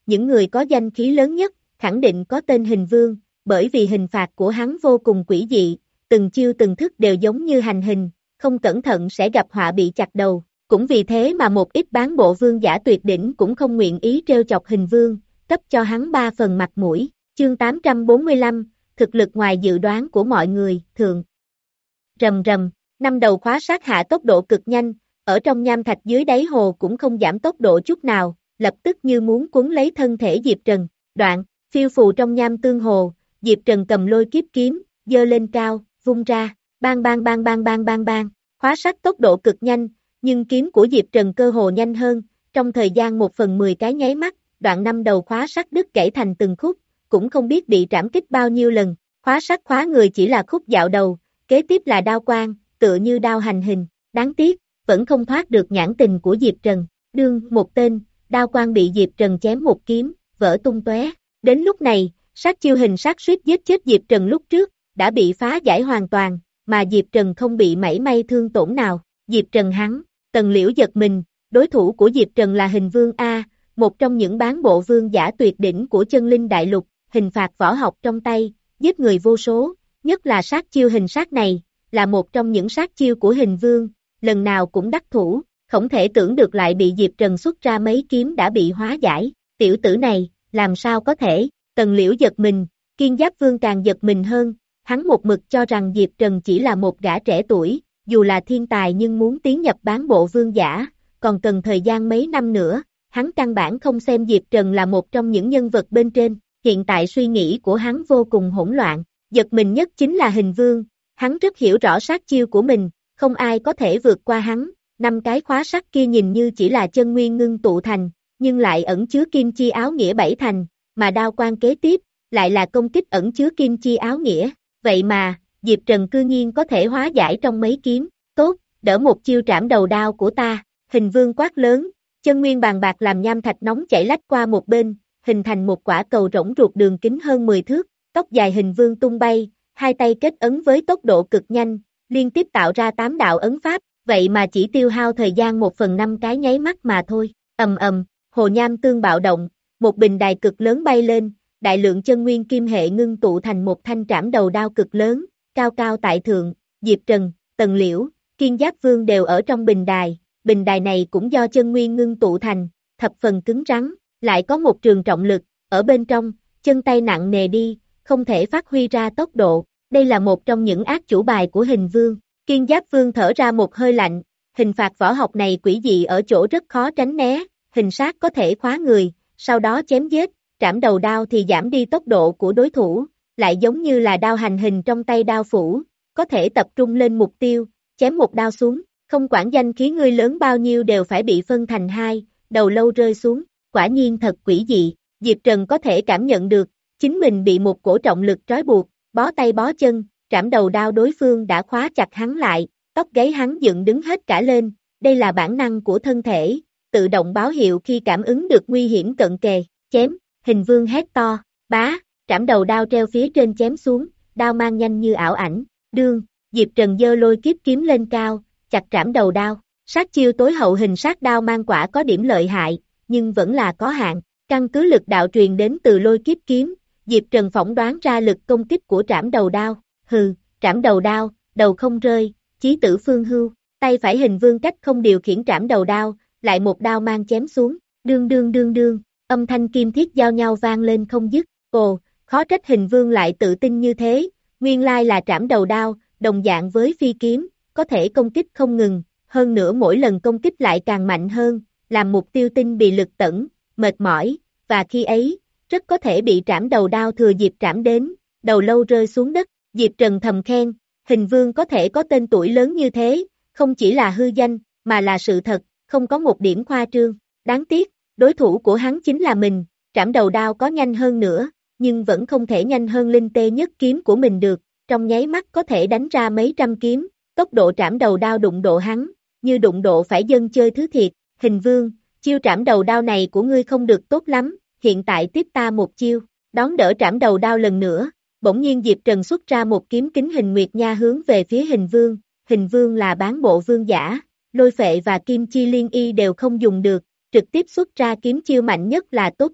những người có danh khí lớn nhất, khẳng định có tên Hình Vương, bởi vì hình phạt của hắn vô cùng quỷ dị, từng chiêu từng thức đều giống như hành hình, không cẩn thận sẽ gặp họa bị chặt đầu. Cũng vì thế mà một ít bán bộ vương giả tuyệt đỉnh cũng không nguyện ý trêu chọc Hình Vương, cấp cho hắn ba phần mặt mũi. Chương tám trăm bốn mươi lăm, thực lực ngoài dự đoán của mọi người, thường. Rầm rầm, năm đầu khóa sát hạ tốc độ cực nhanh, ở trong nham thạch dưới đáy hồ cũng không giảm tốc độ chút nào, lập tức như muốn cuốn lấy thân thể Diệp Trần. Đoạn, phiêu phù trong nham tương hồ, Diệp Trần cầm lôi kiếp kiếm, giơ lên cao, vung ra, bang bang bang bang bang bang bang, khóa sát tốc độ cực nhanh, nhưng kiếm của Diệp Trần cơ hồ nhanh hơn, trong thời gian một phần mười cái nháy mắt, đoạn năm đầu khóa sát đứt gãy thành từng khúc, cũng không biết bị trảm kích bao nhiêu lần, khóa sát khóa người chỉ là khúc dạo đầu, kế tiếp là đao quang, tựa như đao hành hình, đáng tiếc, vẫn không thoát được nhãn tình của Diệp Trần, đương, một tên, đao quang bị Diệp Trần chém một kiếm, vỡ tung tóe. Đến lúc này, sát chiêu hình sát suýt giết chết Diệp Trần lúc trước, đã bị phá giải hoàn toàn, mà Diệp Trần không bị mảy may thương tổn nào, Diệp Trần hắn, Tần Liễu giật mình, đối thủ của Diệp Trần là Hình Vương A, một trong những bán bộ vương giả tuyệt đỉnh của chân linh đại lục, hình phạt võ học trong tay, giết người vô số, nhất là sát chiêu hình sát này, là một trong những sát chiêu của Hình Vương, lần nào cũng đắc thủ, không thể tưởng được lại bị Diệp Trần xuất ra mấy kiếm đã bị hóa giải, tiểu tử này, làm sao có thể, Tần Liễu giật mình, Kiên Giáp Vương càng giật mình hơn, hắn một mực cho rằng Diệp Trần chỉ là một gã trẻ tuổi, dù là thiên tài nhưng muốn tiến nhập bán bộ vương giả, còn cần thời gian mấy năm nữa, hắn căn bản không xem Diệp Trần là một trong những nhân vật bên trên, hiện tại suy nghĩ của hắn vô cùng hỗn loạn, giật mình nhất chính là Hình Vương, hắn rất hiểu rõ sát chiêu của mình, không ai có thể vượt qua hắn, năm cái khóa sắt kia nhìn như chỉ là chân nguyên ngưng tụ thành, nhưng lại ẩn chứa kim chi áo nghĩa bảy thành, mà đao quang kế tiếp, lại là công kích ẩn chứa kim chi áo nghĩa, vậy mà, Diệp Trần cư nhiên có thể hóa giải trong mấy kiếm, tốt, đỡ một chiêu trảm đầu đao của ta, Hình Vương quát lớn, chân nguyên bàn bạc làm nham thạch nóng chảy lách qua một bên, hình thành một quả cầu rỗng ruột đường kính hơn mười thước, tóc dài Hình Vương tung bay, hai tay kết ấn với tốc độ cực nhanh, liên tiếp tạo ra tám đạo ấn pháp, vậy mà chỉ tiêu hao thời gian một phần năm cái nháy mắt mà thôi, ầm ầm, hồ nham tương bạo động, một bình đài cực lớn bay lên, đại lượng chân nguyên kim hệ ngưng tụ thành một thanh trảm đầu đao cực lớn, cao cao tại thượng, Diệp Trần, Tần Liễu, Kiên Giáp Vương đều ở trong bình đài, bình đài này cũng do chân nguyên ngưng tụ thành, thập phần cứng rắn, lại có một trường trọng lực, ở bên trong, chân tay nặng nề đi, không thể phát huy ra tốc độ, đây là một trong những ác chủ bài của Hình Vương, Kiên Giáp Vương thở ra một hơi lạnh, hình phạt võ học này quỷ dị ở chỗ rất khó tránh né, hình sát có thể khóa người, sau đó chém giết, trảm đầu đao thì giảm đi tốc độ của đối thủ, lại giống như là đao hành hình trong tay đao phủ, có thể tập trung lên mục tiêu, chém một đao xuống, không quản danh khí ngươi lớn bao nhiêu đều phải bị phân thành hai, đầu lâu rơi xuống, quả nhiên thật quỷ dị, Diệp Trần có thể cảm nhận được, chính mình bị một cổ trọng lực trói buộc, bó tay bó chân, trảm đầu đao đối phương đã khóa chặt hắn lại, tóc gáy hắn dựng đứng hết cả lên, đây là bản năng của thân thể, tự động báo hiệu khi cảm ứng được nguy hiểm cận kề, chém, Hình Vương hét to, bá, trảm đầu đao treo phía trên chém xuống, đao mang nhanh như ảo ảnh, đương, Diệp Trần giơ lôi kiếp kiếm lên cao, chặt trảm đầu đao, sát chiêu tối hậu hình sát đao mang quả có điểm lợi hại, nhưng vẫn là có hạn, căn cứ lực đạo truyền đến từ lôi kiếp kiếm, Diệp Trần phỏng đoán ra lực công kích của trảm đầu đao, hừ, trảm đầu đao, đầu không rơi, chí tử phương hưu, tay phải Hình Vương cách không điều khiển trảm đầu đao, lại một đao mang chém xuống, đương đương đương đương, âm thanh kim thiết giao nhau vang lên không dứt, ồ, khó trách Hình Vương lại tự tin như thế, nguyên lai là trảm đầu đao, đồng dạng với phi kiếm, có thể công kích không ngừng, hơn nữa mỗi lần công kích lại càng mạnh hơn, làm mục tiêu tinh bị lực tẩn, mệt mỏi, và khi ấy, rất có thể bị trảm đầu đao thừa dịp trảm đến, đầu lâu rơi xuống đất, Diệp Trần thầm khen, Hình Vương có thể có tên tuổi lớn như thế, không chỉ là hư danh, mà là sự thật, không có một điểm khoa trương, đáng tiếc, đối thủ của hắn chính là mình, trảm đầu đao có nhanh hơn nữa, nhưng vẫn không thể nhanh hơn linh tê nhất kiếm của mình được, trong nháy mắt có thể đánh ra mấy trăm kiếm, tốc độ trảm đầu đao đụng độ hắn, như đụng độ phải dân chơi thứ thiệt, Hình Vương, chiêu trảm đầu đao này của ngươi không được tốt lắm, hiện tại tiếp ta một chiêu, đón đỡ trảm đầu đao lần nữa, bỗng nhiên Diệp Trần xuất ra một kiếm kính hình nguyệt nha hướng về phía Hình Vương, Hình Vương là bán bộ vương giả, lôi phệ và kim chi liên y đều không dùng được, trực tiếp xuất ra kiếm chiêu mạnh nhất là tốt nhất,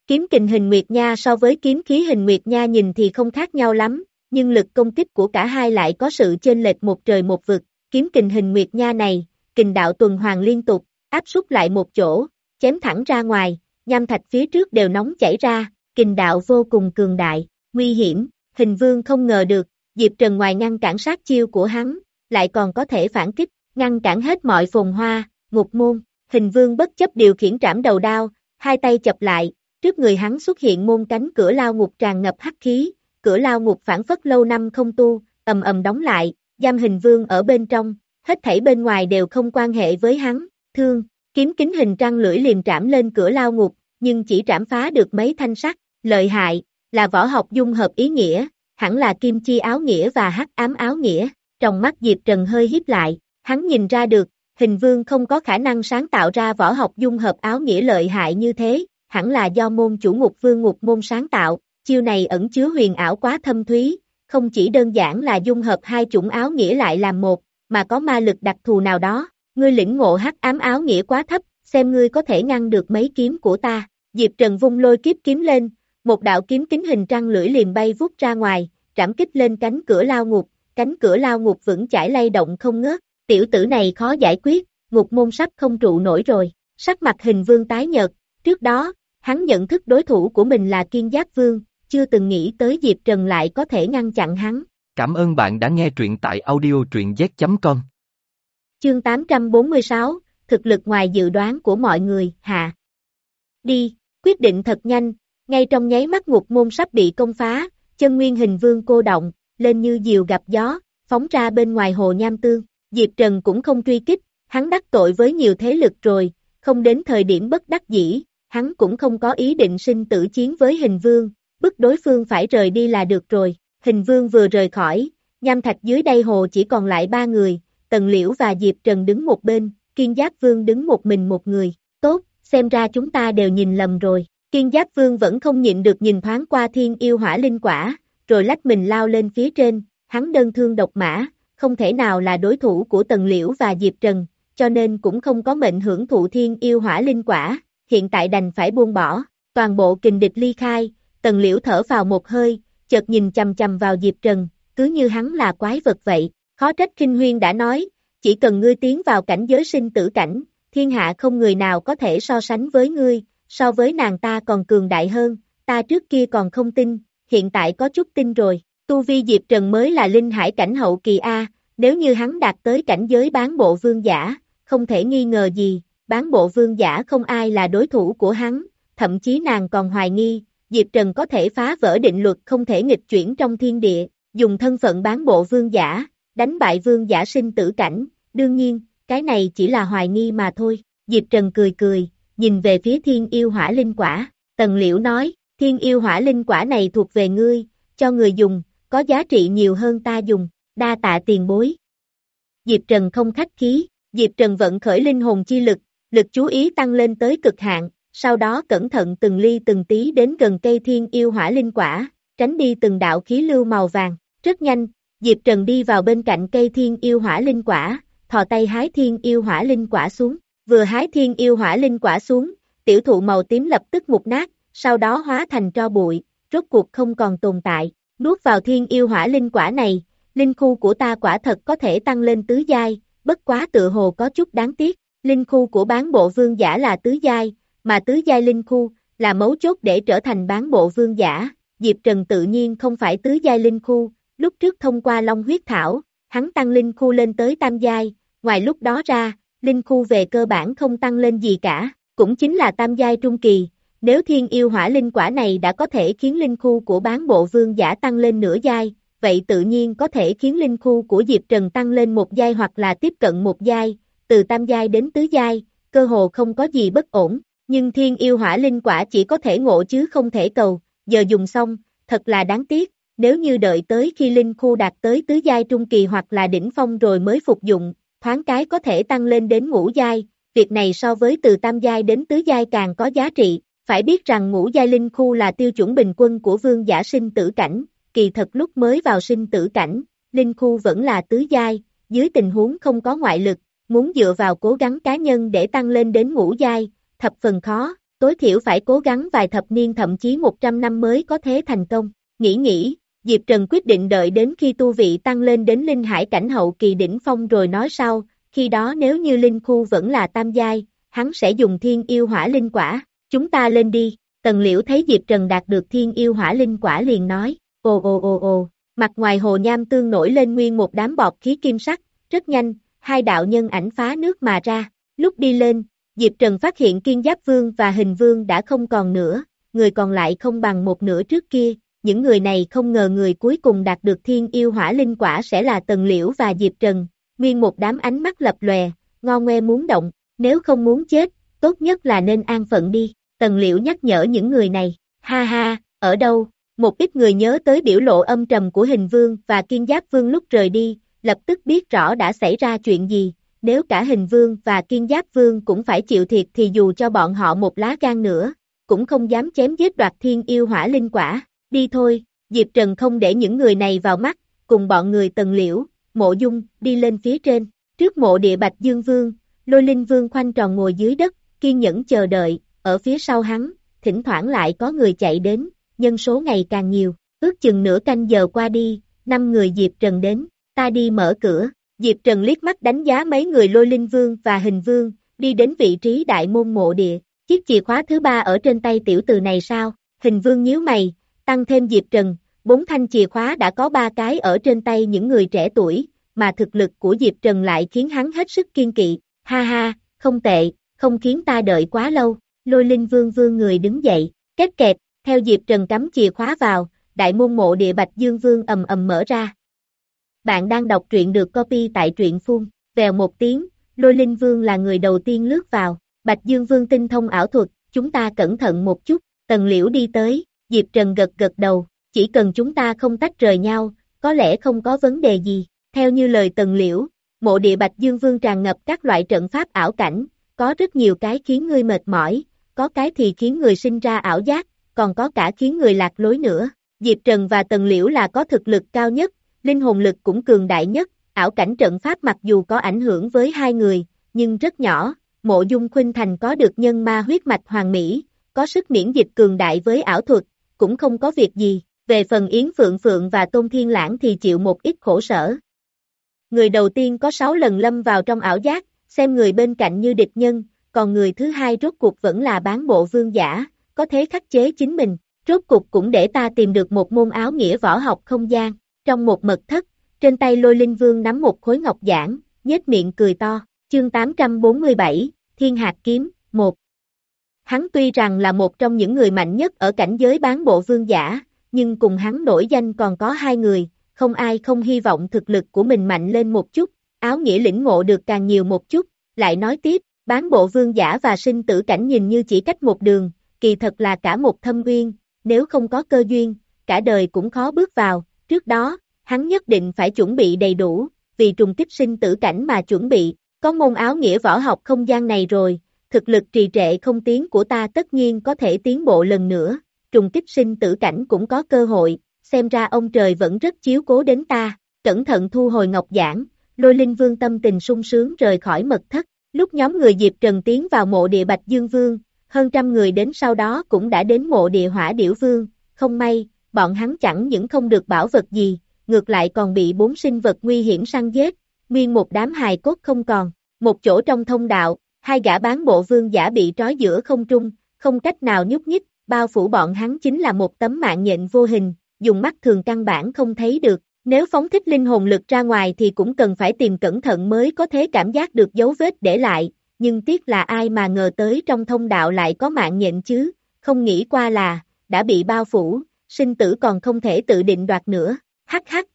Kiếm kình hình nguyệt nha so với kiếm khí hình nguyệt nha nhìn thì không khác nhau lắm, nhưng lực công kích của cả hai lại có sự chênh lệch một trời một vực. Kiếm kình hình nguyệt nha này, kình đạo tuần hoàn liên tục, áp súc lại một chỗ, chém thẳng ra ngoài, nham thạch phía trước đều nóng chảy ra, kình đạo vô cùng cường đại, nguy hiểm. Hình Vương không ngờ được, Diệp Trần ngoài ngăn cản sát chiêu của hắn, lại còn có thể phản kích, ngăn cản hết mọi phồn hoa, ngục môn. Hình Vương bất chấp điều khiển trảm đầu đao, hai tay chập lại, trước người hắn xuất hiện môn cánh cửa lao ngục tràn ngập hắc khí, cửa lao ngục phản phất lâu năm không tu, ầm ầm đóng lại, giam Hình Vương ở bên trong, hết thảy bên ngoài đều không quan hệ với hắn. Thương, kiếm kính hình trăng lưỡi liềm trảm lên cửa lao ngục, nhưng chỉ trảm phá được mấy thanh sắt, lợi hại, là võ học dung hợp ý nghĩa, hẳn là kim chi áo nghĩa và hắc ám áo nghĩa. Trong mắt Diệp Trần hơi híp lại, hắn nhìn ra được, Hình Vương không có khả năng sáng tạo ra võ học dung hợp áo nghĩa lợi hại như thế, hẳn là do môn chủ Ngục Vương Ngục Môn sáng tạo, chiêu này ẩn chứa huyền ảo quá thâm thúy, không chỉ đơn giản là dung hợp hai chủng áo nghĩa lại làm một, mà có ma lực đặc thù nào đó. Ngươi lĩnh ngộ hắc ám áo nghĩa quá thấp, xem ngươi có thể ngăn được mấy kiếm của ta. Diệp Trần vung lôi kiếp kiếm lên, một đạo kiếm kính hình trăng lưỡi liềm bay vút ra ngoài, trảm kích lên cánh cửa lao ngục, cánh cửa lao ngục vững chãi lay động không ngớt. Tiểu tử này khó giải quyết, Ngục Môn sắp không trụ nổi rồi. Sắc mặt Hình Vương tái nhợt, trước đó, hắn nhận thức đối thủ của mình là Kiên Giáp Vương, chưa từng nghĩ tới Diệp Trần lại có thể ngăn chặn hắn. Cảm ơn bạn đã nghe truyện tại audio truyện z chấm com. Chương tám trăm bốn mươi sáu, thực lực ngoài dự đoán của mọi người, hạ. Đi, quyết định thật nhanh, ngay trong nháy mắt Ngục Môn sắp bị công phá, chân nguyên Hình Vương cô động, lên như diều gặp gió, phóng ra bên ngoài hồ Nham Tương. Diệp Trần cũng không truy kích, hắn đắc tội với nhiều thế lực rồi, không đến thời điểm bất đắc dĩ, hắn cũng không có ý định sinh tử chiến với Hình Vương, bức đối phương phải rời đi là được rồi. Hình Vương vừa rời khỏi, nham thạch dưới đáy hồ chỉ còn lại ba người, Tần Liễu và Diệp Trần đứng một bên, Kiên Giáp Vương đứng một mình một người. Tốt, xem ra chúng ta đều nhìn lầm rồi. Kiên Giáp Vương vẫn không nhịn được nhìn thoáng qua thiên yêu hỏa linh quả, rồi lách mình lao lên phía trên, hắn đơn thương độc mã, không thể nào là đối thủ của Tần Liễu và Diệp Trần, cho nên cũng không có mệnh hưởng thụ thiên yêu hỏa linh quả, hiện tại đành phải buông bỏ, toàn bộ kình địch ly khai. Tần Liễu thở vào một hơi, chợt nhìn chằm chằm vào Diệp Trần, cứ như hắn là quái vật vậy. Khó trách Khinh Huyên đã nói, chỉ cần ngươi tiến vào cảnh giới sinh tử cảnh, thiên hạ không người nào có thể so sánh với ngươi, so với nàng ta còn cường đại hơn, ta trước kia còn không tin, hiện tại có chút tin rồi. Tu vi Diệp Trần mới là linh hải cảnh hậu kỳ A, nếu như hắn đạt tới cảnh giới bán bộ vương giả, không thể nghi ngờ gì, bán bộ vương giả không ai là đối thủ của hắn, thậm chí nàng còn hoài nghi, Diệp Trần có thể phá vỡ định luật không thể nghịch chuyển trong thiên địa, dùng thân phận bán bộ vương giả, đánh bại vương giả sinh tử cảnh, đương nhiên, cái này chỉ là hoài nghi mà thôi. Diệp Trần cười cười, nhìn về phía thiên yêu hỏa linh quả, Tần Liễu nói, thiên yêu hỏa linh quả này thuộc về ngươi, cho người dùng, có giá trị nhiều hơn ta dùng, đa tạ tiền bối. Diệp Trần không khách khí, Diệp Trần vận khởi linh hồn chi lực, lực chú ý tăng lên tới cực hạn, sau đó cẩn thận từng ly từng tí đến gần cây thiên yêu hỏa linh quả, tránh đi từng đạo khí lưu màu vàng. Rất nhanh, Diệp Trần đi vào bên cạnh cây thiên yêu hỏa linh quả, thò tay hái thiên yêu hỏa linh quả xuống, vừa hái thiên yêu hỏa linh quả xuống, tiểu thụ màu tím lập tức mục nát, sau đó hóa thành tro bụi, rốt cuộc không còn tồn tại. Nuốt vào thiên yêu hỏa linh quả này, linh khu của ta quả thật có thể tăng lên tứ giai, bất quá tựa hồ có chút đáng tiếc, linh khu của bán bộ vương giả là tứ giai, mà tứ giai linh khu là mấu chốt để trở thành bán bộ vương giả. Diệp Trần tự nhiên không phải tứ giai linh khu, lúc trước thông qua Long huyết thảo, hắn tăng linh khu lên tới tam giai, ngoài lúc đó ra, linh khu về cơ bản không tăng lên gì cả, cũng chính là tam giai trung kỳ. Nếu thiên yêu hỏa linh quả này đã có thể khiến linh khu của bán bộ vương giả tăng lên nửa giai, vậy tự nhiên có thể khiến linh khu của Diệp Trần tăng lên một giai hoặc là tiếp cận một giai, từ tam giai đến tứ giai, cơ hồ không có gì bất ổn. Nhưng thiên yêu hỏa linh quả chỉ có thể ngộ chứ không thể cầu, giờ dùng xong, thật là đáng tiếc, nếu như đợi tới khi linh khu đạt tới tứ giai trung kỳ hoặc là đỉnh phong rồi mới phục dụng, thoáng cái có thể tăng lên đến ngũ giai, việc này so với từ tam giai đến tứ giai càng có giá trị. Phải biết rằng ngũ giai linh khu là tiêu chuẩn bình quân của vương giả sinh tử cảnh, kỳ thật lúc mới vào sinh tử cảnh, linh khu vẫn là tứ giai, dưới tình huống không có ngoại lực, muốn dựa vào cố gắng cá nhân để tăng lên đến ngũ giai, thập phần khó. tối thiểu phải cố gắng vài thập niên thậm chí một trăm năm mới có thể thành công. Nghĩ nghĩ, Diệp Trần quyết định đợi đến khi tu vị tăng lên đến linh hải cảnh hậu kỳ đỉnh phong rồi nói sau, khi đó nếu như linh khu vẫn là tam giai, hắn sẽ dùng thiên yêu hỏa linh quả, chúng ta lên đi. Tần Liễu thấy Diệp Trần đạt được thiên yêu hỏa linh quả liền nói, ồ ồ ồ ồ, mặt ngoài hồ nham tương nổi lên nguyên một đám bọt khí kim sắc, rất nhanh, hai đạo nhân ảnh phá nước mà ra, lúc đi lên, Diệp Trần phát hiện Kiên Giáp Vương và Hình Vương đã không còn nữa, người còn lại không bằng một nửa trước kia, những người này không ngờ người cuối cùng đạt được thiên yêu hỏa linh quả sẽ là Tần Liễu và Diệp Trần, nguyên một đám ánh mắt lập lòe, ngo ngoe muốn động, nếu không muốn chết, tốt nhất là nên an phận đi, Tần Liễu nhắc nhở những người này, ha ha, ở đâu, một ít người nhớ tới biểu lộ âm trầm của Hình Vương và Kiên Giáp Vương lúc rời đi, lập tức biết rõ đã xảy ra chuyện gì, nếu cả Hình Vương và Kiên Giáp Vương cũng phải chịu thiệt thì dù cho bọn họ một lá gan nữa, cũng không dám chém giết đoạt thiên yêu hỏa linh quả, đi thôi, Diệp Trần không để những người này vào mắt, cùng bọn người Tần Liễu, Mộ Dung, đi lên phía trên, trước mộ địa Bạch Dương Vương, Lôi Linh Vương khoanh tròn ngồi dưới đất, kiên nhẫn chờ đợi, ở phía sau hắn, thỉnh thoảng lại có người chạy đến, nhân số ngày càng nhiều, ước chừng nửa canh giờ qua đi, năm người Diệp Trần đến, ta đi mở cửa, Diệp Trần liếc mắt đánh giá mấy người Lôi Linh Vương và Hình Vương, đi đến vị trí đại môn mộ địa, chiếc chìa khóa thứ ba ở trên tay tiểu từ này sao, Hình Vương nhíu mày, tăng thêm Diệp Trần, bốn thanh chìa khóa đã có ba cái ở trên tay những người trẻ tuổi, mà thực lực của Diệp Trần lại khiến hắn hết sức kiên kỵ, ha ha, không tệ, không khiến ta đợi quá lâu, Lôi Linh Vương vương người đứng dậy, két kẹt, theo Diệp Trần cắm chìa khóa vào, đại môn mộ địa Bạch Dương Vương ầm ầm mở ra. Bạn đang đọc truyện được copy tại truyện phun, vèo một tiếng, Lôi Linh Vương là người đầu tiên lướt vào, Bạch Dương Vương tinh thông ảo thuật, chúng ta cẩn thận một chút, Tần Liễu đi tới, Diệp Trần gật gật đầu, chỉ cần chúng ta không tách rời nhau, có lẽ không có vấn đề gì, theo như lời Tần Liễu, mộ địa Bạch Dương Vương tràn ngập các loại trận pháp ảo cảnh, có rất nhiều cái khiến ngươi mệt mỏi, có cái thì khiến người sinh ra ảo giác, còn có cả khiến người lạc lối nữa, Diệp Trần và Tần Liễu là có thực lực cao nhất, linh hồn lực cũng cường đại nhất, ảo cảnh trận pháp mặc dù có ảnh hưởng với hai người, nhưng rất nhỏ, Mộ Dung Khuynh Thành có được nhân ma huyết mạch hoàn mỹ, có sức miễn dịch cường đại với ảo thuật, cũng không có việc gì, về phần Yến Phượng Phượng và Tôn Thiên Lãng thì chịu một ít khổ sở. Người đầu tiên có sáu lần lâm vào trong ảo giác, xem người bên cạnh như địch nhân, còn người thứ hai rốt cuộc vẫn là bán bộ vương giả, có thể khắc chế chính mình, rốt cuộc cũng để ta tìm được một môn áo nghĩa võ học không gian, trong một mật thất, trên tay Lôi Linh Vương nắm một khối ngọc giản, nhếch miệng cười to, chương tám trăm bốn mươi bảy, Thiên Hạt Kiếm, một. Hắn tuy rằng là một trong những người mạnh nhất ở cảnh giới bán bộ vương giả, nhưng cùng hắn nổi danh còn có hai người, không ai không hy vọng thực lực của mình mạnh lên một chút, áo nghĩa lĩnh ngộ được càng nhiều một chút, lại nói tiếp, bán bộ vương giả và sinh tử cảnh nhìn như chỉ cách một đường, kỳ thật là cả một thâm uyên, nếu không có cơ duyên, cả đời cũng khó bước vào, trước đó, hắn nhất định phải chuẩn bị đầy đủ, vì trùng kích sinh tử cảnh mà chuẩn bị, có môn áo nghĩa võ học không gian này rồi, thực lực trì trệ không tiến của ta tất nhiên có thể tiến bộ lần nữa, trùng kích sinh tử cảnh cũng có cơ hội, xem ra ông trời vẫn rất chiếu cố đến ta, cẩn thận thu hồi ngọc giản, Lôi Linh Vương tâm tình sung sướng rời khỏi mật thất, lúc nhóm người Diệp Trần tiến vào mộ địa Bạch Dương Vương, hơn trăm người đến sau đó cũng đã đến mộ địa Hỏa Điểu Vương, không may, bọn hắn chẳng những không được bảo vật gì, ngược lại còn bị bốn sinh vật nguy hiểm săn giết, nguyên một đám hài cốt không còn, một chỗ trong thông đạo, hai gã bán bộ vương giả bị trói giữa không trung, không cách nào nhúc nhích, bao phủ bọn hắn chính là một tấm mạng nhện vô hình, dùng mắt thường căn bản không thấy được, nếu phóng thích linh hồn lực ra ngoài thì cũng cần phải tìm cẩn thận mới có thể cảm giác được dấu vết để lại, nhưng tiếc là ai mà ngờ tới trong thông đạo lại có mạng nhện chứ, không nghĩ qua là, đã bị bao phủ, sinh tử còn không thể tự định đoạt nữa, hắc hắc.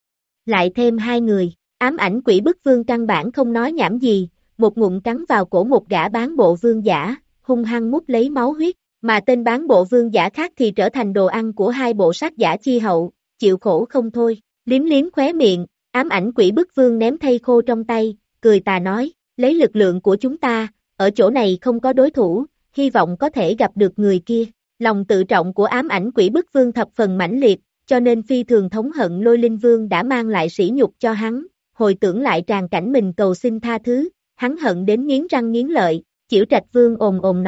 Lại thêm hai người, ám ảnh quỷ bức vương căn bản không nói nhảm gì, một ngụm cắn vào cổ một gã bán bộ vương giả, hung hăng mút lấy máu huyết, mà tên bán bộ vương giả khác thì trở thành đồ ăn của hai bộ sát giả chi hậu, chịu khổ không thôi, liếm liếm khóe miệng, ám ảnh quỷ bức vương ném thây khô trong tay, cười tà nói, lấy lực lượng của chúng ta, ở chỗ này không có đối thủ, hy vọng có thể gặp được người kia, lòng tự trọng của ám ảnh quỷ bức vương thập phần mãnh liệt, cho nên phi thường thống hận Lôi Linh Vương đã mang lại sỉ nhục cho hắn, hồi tưởng lại tràn cảnh mình cầu xin tha thứ, hắn hận đến nghiến răng nghiến lợi, Chiểu Trạch Vương ồm ồm nói,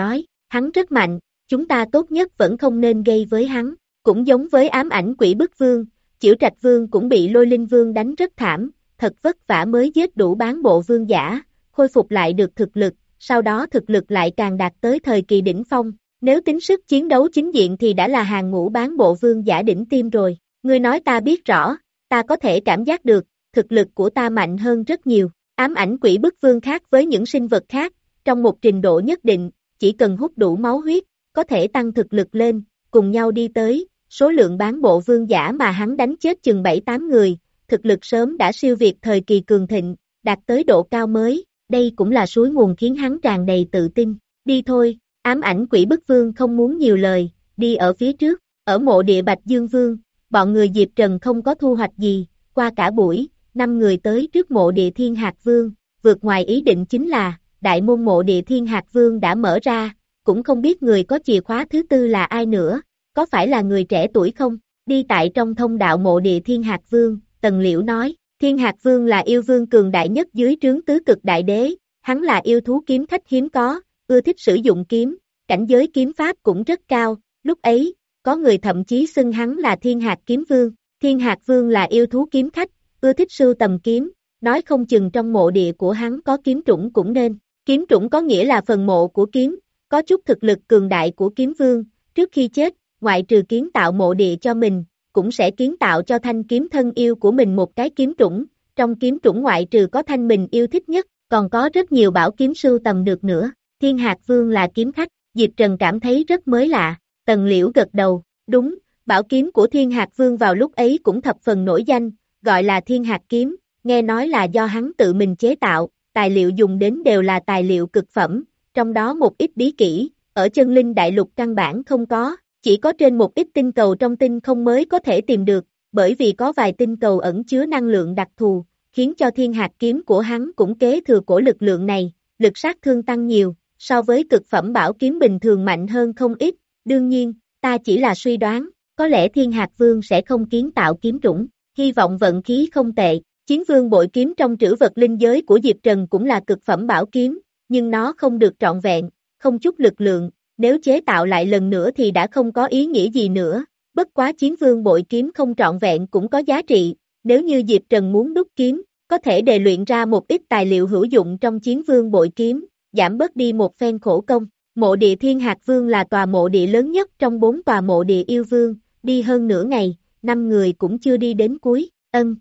hắn rất mạnh, chúng ta tốt nhất vẫn không nên gây với hắn, cũng giống với ám ảnh quỷ bức vương, Chiểu Trạch Vương cũng bị Lôi Linh Vương đánh rất thảm, thật vất vả mới giết đủ bán bộ vương giả, khôi phục lại được thực lực, sau đó thực lực lại càng đạt tới thời kỳ đỉnh phong, nếu tính sức chiến đấu chính diện thì đã là hàng ngũ bán bộ vương giả đỉnh tiêm rồi, ngươi nói ta biết rõ, ta có thể cảm giác được, thực lực của ta mạnh hơn rất nhiều, ám ảnh quỷ bức vương khác với những sinh vật khác, trong một trình độ nhất định, chỉ cần hút đủ máu huyết, có thể tăng thực lực lên, cùng nhau đi tới, số lượng bán bộ vương giả mà hắn đánh chết chừng bảy tám người, thực lực sớm đã siêu việt thời kỳ cường thịnh, đạt tới độ cao mới, đây cũng là suối nguồn khiến hắn tràn đầy tự tin, đi thôi, ám ảnh quỷ bức vương không muốn nhiều lời, đi ở phía trước, ở mộ địa Bạch Dương Vương, bọn người Diệp Trần không có thu hoạch gì, qua cả buổi, năm người tới trước mộ địa Thiên Hạc Vương, vượt ngoài ý định chính là, đại môn mộ địa Thiên Hạc Vương đã mở ra, cũng không biết người có chìa khóa thứ tư là ai nữa, có phải là người trẻ tuổi không, đi tại trong thông đạo mộ địa Thiên Hạc Vương, Tần Liễu nói, Thiên Hạc Vương là yêu vương cường đại nhất dưới trướng tứ cực đại đế, hắn là yêu thú kiếm khách hiếm có, ưa thích sử dụng kiếm, cảnh giới kiếm pháp cũng rất cao, lúc ấy, có người thậm chí xưng hắn là Thiên Hạc Kiếm Vương, Thiên Hạc Vương là yêu thú kiếm khách, ưa thích sưu tầm kiếm, nói không chừng trong mộ địa của hắn có kiếm trũng cũng nên, kiếm trũng có nghĩa là phần mộ của kiếm, có chút thực lực cường đại của kiếm vương, trước khi chết, ngoại trừ kiến tạo mộ địa cho mình, cũng sẽ kiến tạo cho thanh kiếm thân yêu của mình một cái kiếm trũng, trong kiếm trũng ngoại trừ có thanh mình yêu thích nhất, còn có rất nhiều bảo kiếm sưu tầm được nữa, Thiên Hạc Vương là kiếm khách, Diệp Trần cảm thấy rất mới lạ, Tần Liễu gật đầu, đúng, bảo kiếm của Thiên Hạc Vương vào lúc ấy cũng thập phần nổi danh, gọi là Thiên Hạc Kiếm, nghe nói là do hắn tự mình chế tạo, tài liệu dùng đến đều là tài liệu cực phẩm, trong đó một ít bí kỹ, ở chân linh đại lục căn bản không có, chỉ có trên một ít tinh cầu trong tinh không mới có thể tìm được, bởi vì có vài tinh cầu ẩn chứa năng lượng đặc thù, khiến cho Thiên Hạc Kiếm của hắn cũng kế thừa của lực lượng này, lực sát thương tăng nhiều, so với cực phẩm bảo kiếm bình thường mạnh hơn không ít, đương nhiên, ta chỉ là suy đoán, có lẽ Thiên Hạc Vương sẽ không kiến tạo kiếm trũng, hy vọng vận khí không tệ, Chiến Vương bội kiếm trong trữ vật linh giới của Diệp Trần cũng là cực phẩm bảo kiếm, nhưng nó không được trọn vẹn, không chút lực lượng, nếu chế tạo lại lần nữa thì đã không có ý nghĩa gì nữa, bất quá Chiến Vương bội kiếm không trọn vẹn cũng có giá trị, nếu như Diệp Trần muốn đúc kiếm, có thể đề luyện ra một ít tài liệu hữu dụng trong Chiến Vương bội kiếm, giảm bớt đi một phen khổ công. Mộ địa Thiên Hạc Vương là tòa mộ địa lớn nhất trong bốn tòa mộ địa yêu vương, đi hơn nửa ngày, năm người cũng chưa đi đến cuối, ân.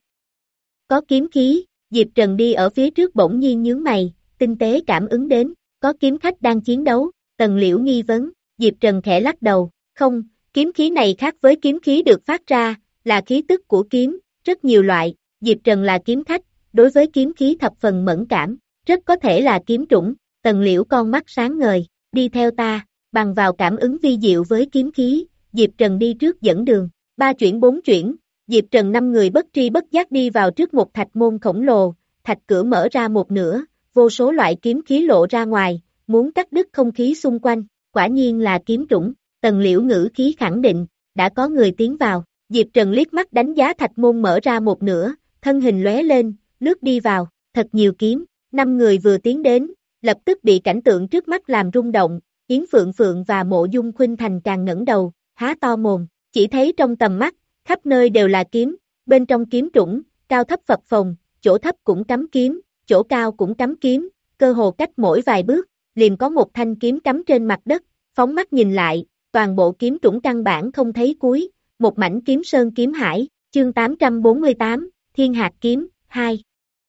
Có kiếm khí, Diệp Trần đi ở phía trước bỗng nhiên nhướng mày, tinh tế cảm ứng đến, có kiếm khách đang chiến đấu, Tần Liễu nghi vấn, Diệp Trần khẽ lắc đầu, không, kiếm khí này khác với kiếm khí được phát ra, là khí tức của kiếm, rất nhiều loại, Diệp Trần là kiếm khách, đối với kiếm khí thập phần mẫn cảm, rất có thể là kiếm trũng, Tần Liễu con mắt sáng ngời, đi theo ta, bằng vào cảm ứng vi diệu với kiếm khí, Diệp Trần đi trước dẫn đường, ba chuyển bốn chuyển, Diệp Trần năm người bất tri bất giác đi vào trước một thạch môn khổng lồ, thạch cửa mở ra một nửa, vô số loại kiếm khí lộ ra ngoài, muốn cắt đứt không khí xung quanh, quả nhiên là kiếm trũng, Tần Liễu ngữ khí khẳng định, đã có người tiến vào, Diệp Trần liếc mắt đánh giá thạch môn mở ra một nửa, thân hình lóe lên, lướt đi vào, thật nhiều kiếm, năm người vừa tiến đến, lập tức bị cảnh tượng trước mắt làm rung động, Yến Phượng Phượng và Mộ Dung Khuynh Thành càng ngẩng đầu, há to mồm, chỉ thấy trong tầm mắt, khắp nơi đều là kiếm, bên trong kiếm trũng, cao thấp phập phồng, chỗ thấp cũng cắm kiếm, chỗ cao cũng cắm kiếm, cơ hồ cách mỗi vài bước, liền có một thanh kiếm cắm trên mặt đất, phóng mắt nhìn lại, toàn bộ kiếm trũng căn bản không thấy cuối, một mảnh kiếm sơn kiếm hải, chương tám trăm bốn mươi tám, Thiên Hạc Kiếm, hai.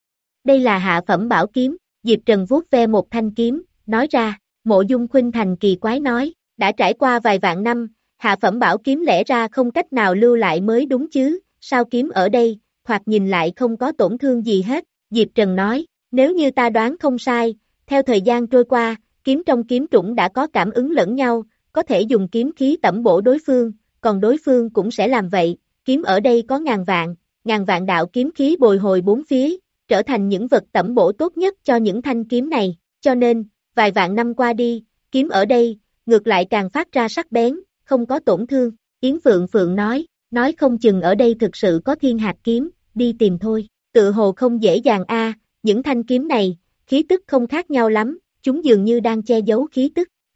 Đây là hạ phẩm bảo kiếm, Diệp Trần vuốt ve một thanh kiếm, nói ra, Mộ Dung Khuynh Thành kỳ quái nói, đã trải qua vài vạn năm, hạ phẩm bảo kiếm lẽ ra không cách nào lưu lại mới đúng chứ, sao kiếm ở đây, thoạt nhìn lại không có tổn thương gì hết, Diệp Trần nói, nếu như ta đoán không sai, theo thời gian trôi qua, kiếm trong kiếm trũng đã có cảm ứng lẫn nhau, có thể dùng kiếm khí tẩm bổ đối phương, còn đối phương cũng sẽ làm vậy, kiếm ở đây có ngàn vạn, ngàn vạn đạo kiếm khí bồi hồi bốn phía, trở thành những vật tẩm bổ tốt nhất cho những thanh kiếm này, cho nên, vài vạn năm qua đi, kiếm ở đây, ngược lại càng phát ra sắc bén, không có tổn thương, Yến Phượng Phượng nói, nói không chừng ở đây thực sự có Thiên Hạc Kiếm, đi tìm thôi, tự hồ không dễ dàng a, những thanh kiếm này, khí tức không khác nhau lắm, chúng dường như đang che giấu khí tức,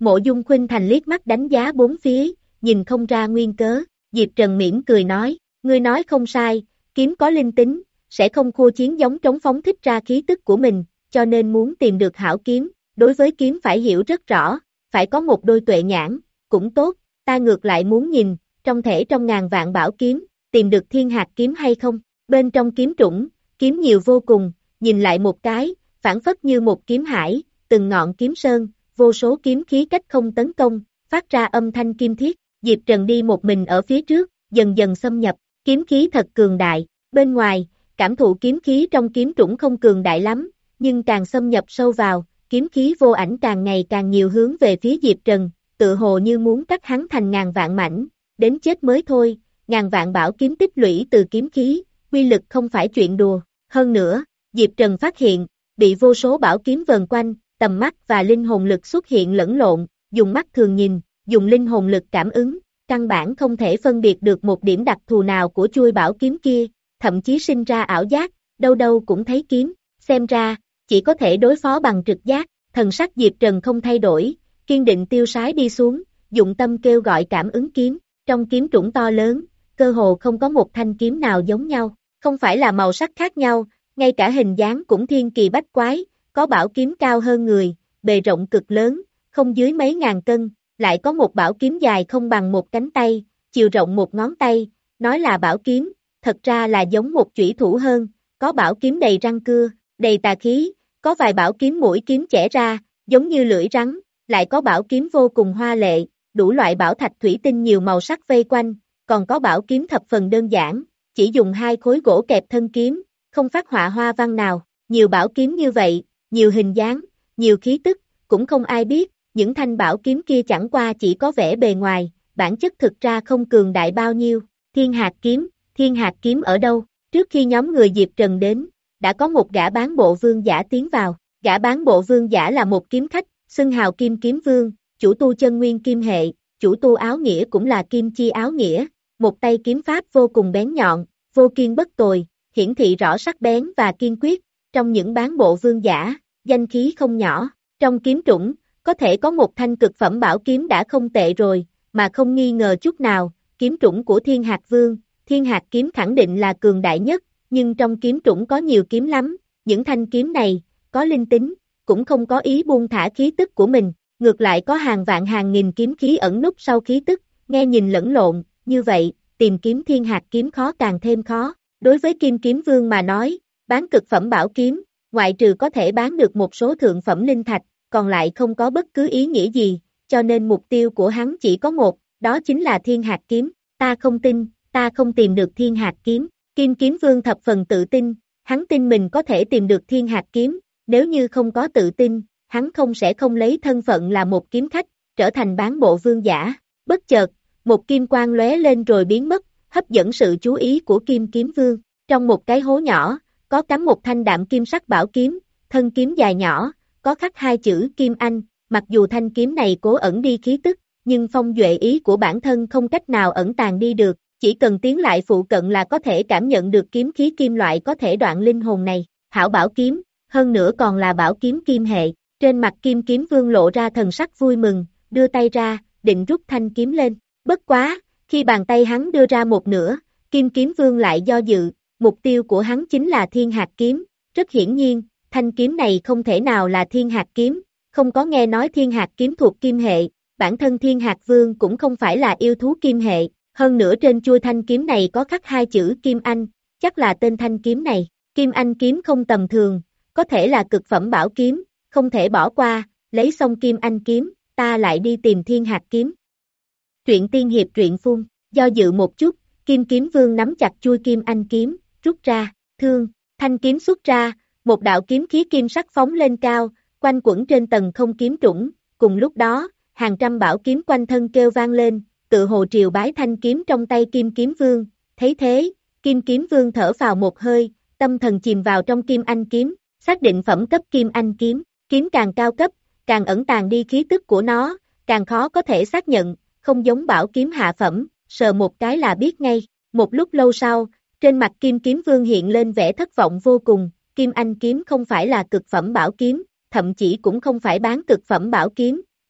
Mộ Dung Khuynh Thành liếc mắt đánh giá bốn phía, nhìn không ra nguyên cớ, Diệp Trần mỉm cười nói, ngươi nói không sai, kiếm có linh tính, sẽ không khô chiến giống trống phóng thích ra khí tức của mình, cho nên muốn tìm được hảo kiếm, đối với kiếm phải hiểu rất rõ, phải có một đôi tuệ nhãn, cũng tốt, ta ngược lại muốn nhìn, trong thể trong ngàn vạn bảo kiếm, tìm được thiên hạt kiếm hay không, bên trong kiếm trũng, kiếm nhiều vô cùng, nhìn lại một cái, phản phất như một kiếm hải, từng ngọn kiếm sơn, vô số kiếm khí cách không tấn công, phát ra âm thanh kim thiết, Diệp Trần đi một mình ở phía trước, dần dần xâm nhập, kiếm khí thật cường đại, bên ngoài, cảm thụ kiếm khí trong kiếm trũng không cường đại lắm, nhưng càng xâm nhập sâu vào, kiếm khí vô ảnh càng ngày càng nhiều hướng về phía Diệp Trần, tự hồ như muốn cắt hắn thành ngàn vạn mảnh, đến chết mới thôi, ngàn vạn bảo kiếm tích lũy từ kiếm khí, uy lực không phải chuyện đùa, hơn nữa, Diệp Trần phát hiện, bị vô số bảo kiếm vờn quanh, tầm mắt và linh hồn lực xuất hiện lẫn lộn, dùng mắt thường nhìn, dùng linh hồn lực cảm ứng, căn bản không thể phân biệt được một điểm đặc thù nào của chuôi bảo kiếm kia, thậm chí sinh ra ảo giác, đâu đâu cũng thấy kiếm, xem ra, chỉ có thể đối phó bằng trực giác, thần sắc Diệp Trần không thay đổi, kiên định tiêu sái đi xuống, dụng tâm kêu gọi cảm ứng kiếm, trong kiếm trũng to lớn, cơ hồ không có một thanh kiếm nào giống nhau, không phải là màu sắc khác nhau, ngay cả hình dáng cũng thiên kỳ bách quái, có bảo kiếm cao hơn người, bề rộng cực lớn, không dưới mấy ngàn cân, lại có một bảo kiếm dài không bằng một cánh tay, chiều rộng một ngón tay, nói là bảo kiếm, thật ra là giống một chủy thủ hơn, có bảo kiếm đầy răng cưa, đầy tà khí, có vài bảo kiếm mũi kiếm chẻ ra, giống như lưỡi rắn, lại có bảo kiếm vô cùng hoa lệ, đủ loại bảo thạch thủy tinh nhiều màu sắc vây quanh, còn có bảo kiếm thập phần đơn giản, chỉ dùng hai khối gỗ kẹp thân kiếm, không phát họa hoa văn nào, nhiều bảo kiếm như vậy, nhiều hình dáng, nhiều khí tức, cũng không ai biết, những thanh bảo kiếm kia chẳng qua chỉ có vẻ bề ngoài, bản chất thực ra không cường đại bao nhiêu, thiên hạt kiếm, thiên hạt kiếm ở đâu, trước khi nhóm người Diệp Trần đến, đã có một gã bán bộ vương giả tiến vào, gã bán bộ vương giả là một kiếm khách, xưng hào kim kiếm vương, chủ tu chân nguyên kim hệ, chủ tu áo nghĩa cũng là kim chi áo nghĩa, một tay kiếm pháp vô cùng bén nhọn, vô kiên bất tồi, hiển thị rõ sắc bén và kiên quyết, trong những bán bộ vương giả, danh khí không nhỏ, trong kiếm trũng, có thể có một thanh cực phẩm bảo kiếm đã không tệ rồi, mà không nghi ngờ chút nào, kiếm trũng của Thiên Hạt Vương, Thiên Hạt kiếm khẳng định là cường đại nhất, nhưng trong kiếm trũng có nhiều kiếm lắm, những thanh kiếm này, có linh tính, cũng không có ý buông thả khí tức của mình, ngược lại có hàng vạn hàng nghìn kiếm khí ẩn núp sau khí tức, nghe nhìn lẫn lộn, như vậy, tìm kiếm Thiên Hạt kiếm khó càng thêm khó. Đối với Kim Kiếm Vương mà nói, bán cực phẩm bảo kiếm, ngoại trừ có thể bán được một số thượng phẩm linh thạch, còn lại không có bất cứ ý nghĩa gì, cho nên mục tiêu của hắn chỉ có một, đó chính là Thiên Hạt kiếm, ta không tin, ta không tìm được Thiên Hạt kiếm, Kim Kiếm Vương thập phần tự tin, hắn tin mình có thể tìm được Thiên Hạt kiếm, nếu như không có tự tin, hắn không sẽ không lấy thân phận là một kiếm khách, trở thành bán bộ vương giả, bất chợt, một kim quang lóe lên rồi biến mất, hấp dẫn sự chú ý của Kim Kiếm Vương, trong một cái hố nhỏ, có cắm một thanh đạm kim sắc bảo kiếm, thân kiếm dài nhỏ, có khắc hai chữ Kim Anh, mặc dù thanh kiếm này cố ẩn đi khí tức, nhưng phong duệ ý của bản thân không cách nào ẩn tàng đi được, chỉ cần tiến lại phụ cận là có thể cảm nhận được kiếm khí kim loại có thể đoạn linh hồn này, hảo bảo kiếm, hơn nữa còn là bảo kiếm kim hệ, trên mặt Kim Kiếm Vương lộ ra thần sắc vui mừng, đưa tay ra, định rút thanh kiếm lên, bất quá, khi bàn tay hắn đưa ra một nửa, Kim Kiếm Vương lại do dự, mục tiêu của hắn chính là Thiên Hạt kiếm, rất hiển nhiên, thanh kiếm này không thể nào là Thiên Hạt kiếm, không có nghe nói Thiên Hạt kiếm thuộc kim hệ, bản thân Thiên Hạt Vương cũng không phải là yêu thú kim hệ, hơn nữa trên chuôi thanh kiếm này có khắc hai chữ Kim Anh, chắc là tên thanh kiếm này, Kim Anh kiếm không tầm thường, có thể là cực phẩm bảo kiếm, không thể bỏ qua, lấy xong Kim Anh kiếm, ta lại đi tìm Thiên Hạt kiếm. Truyện tiên hiệp truyện phun, do dự một chút, Kim Kiếm Vương nắm chặt chuôi Kim Anh kiếm, rút ra, thương, thanh kiếm xuất ra, một đạo kiếm khí kim sắc phóng lên cao, quanh quẩn trên tầng không kiếm trũng, cùng lúc đó, hàng trăm bảo kiếm quanh thân kêu vang lên, tự hồ triều bái thanh kiếm trong tay Kim Kiếm Vương, thấy thế, Kim Kiếm Vương thở phào một hơi, tâm thần chìm vào trong Kim Anh kiếm, xác định phẩm cấp Kim Anh kiếm, kiếm càng cao cấp, càng ẩn tàng đi khí tức của nó, càng khó có thể xác nhận, không giống bảo kiếm hạ phẩm, sờ một cái là biết ngay, một lúc lâu sau, trên mặt Kim Kiếm Vương hiện lên vẻ thất vọng vô cùng, Kim Anh kiếm không phải là cực phẩm bảo kiếm, thậm chí cũng không phải bán cực phẩm bảo kiếm,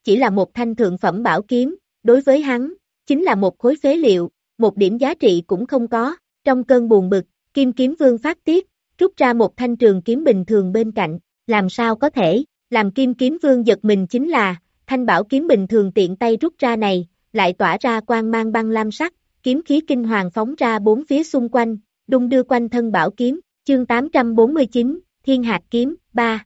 chỉ là một thanh thượng phẩm bảo kiếm, đối với hắn, chính là một khối phế liệu, một điểm giá trị cũng không có. Trong cơn buồn bực, Kim Kiếm Vương phát tiết, rút ra một thanh trường kiếm bình thường bên cạnh, làm sao có thể, làm Kim Kiếm Vương giật mình chính là, thanh bảo kiếm bình thường tiện tay rút ra này, lại tỏa ra quang mang băng lam sắc, kiếm khí kinh hoàng phóng ra bốn phía xung quanh, đung đưa quanh thân bảo kiếm, chương tám trăm bốn mươi chín, Thiên Hạt Kiếm, ba.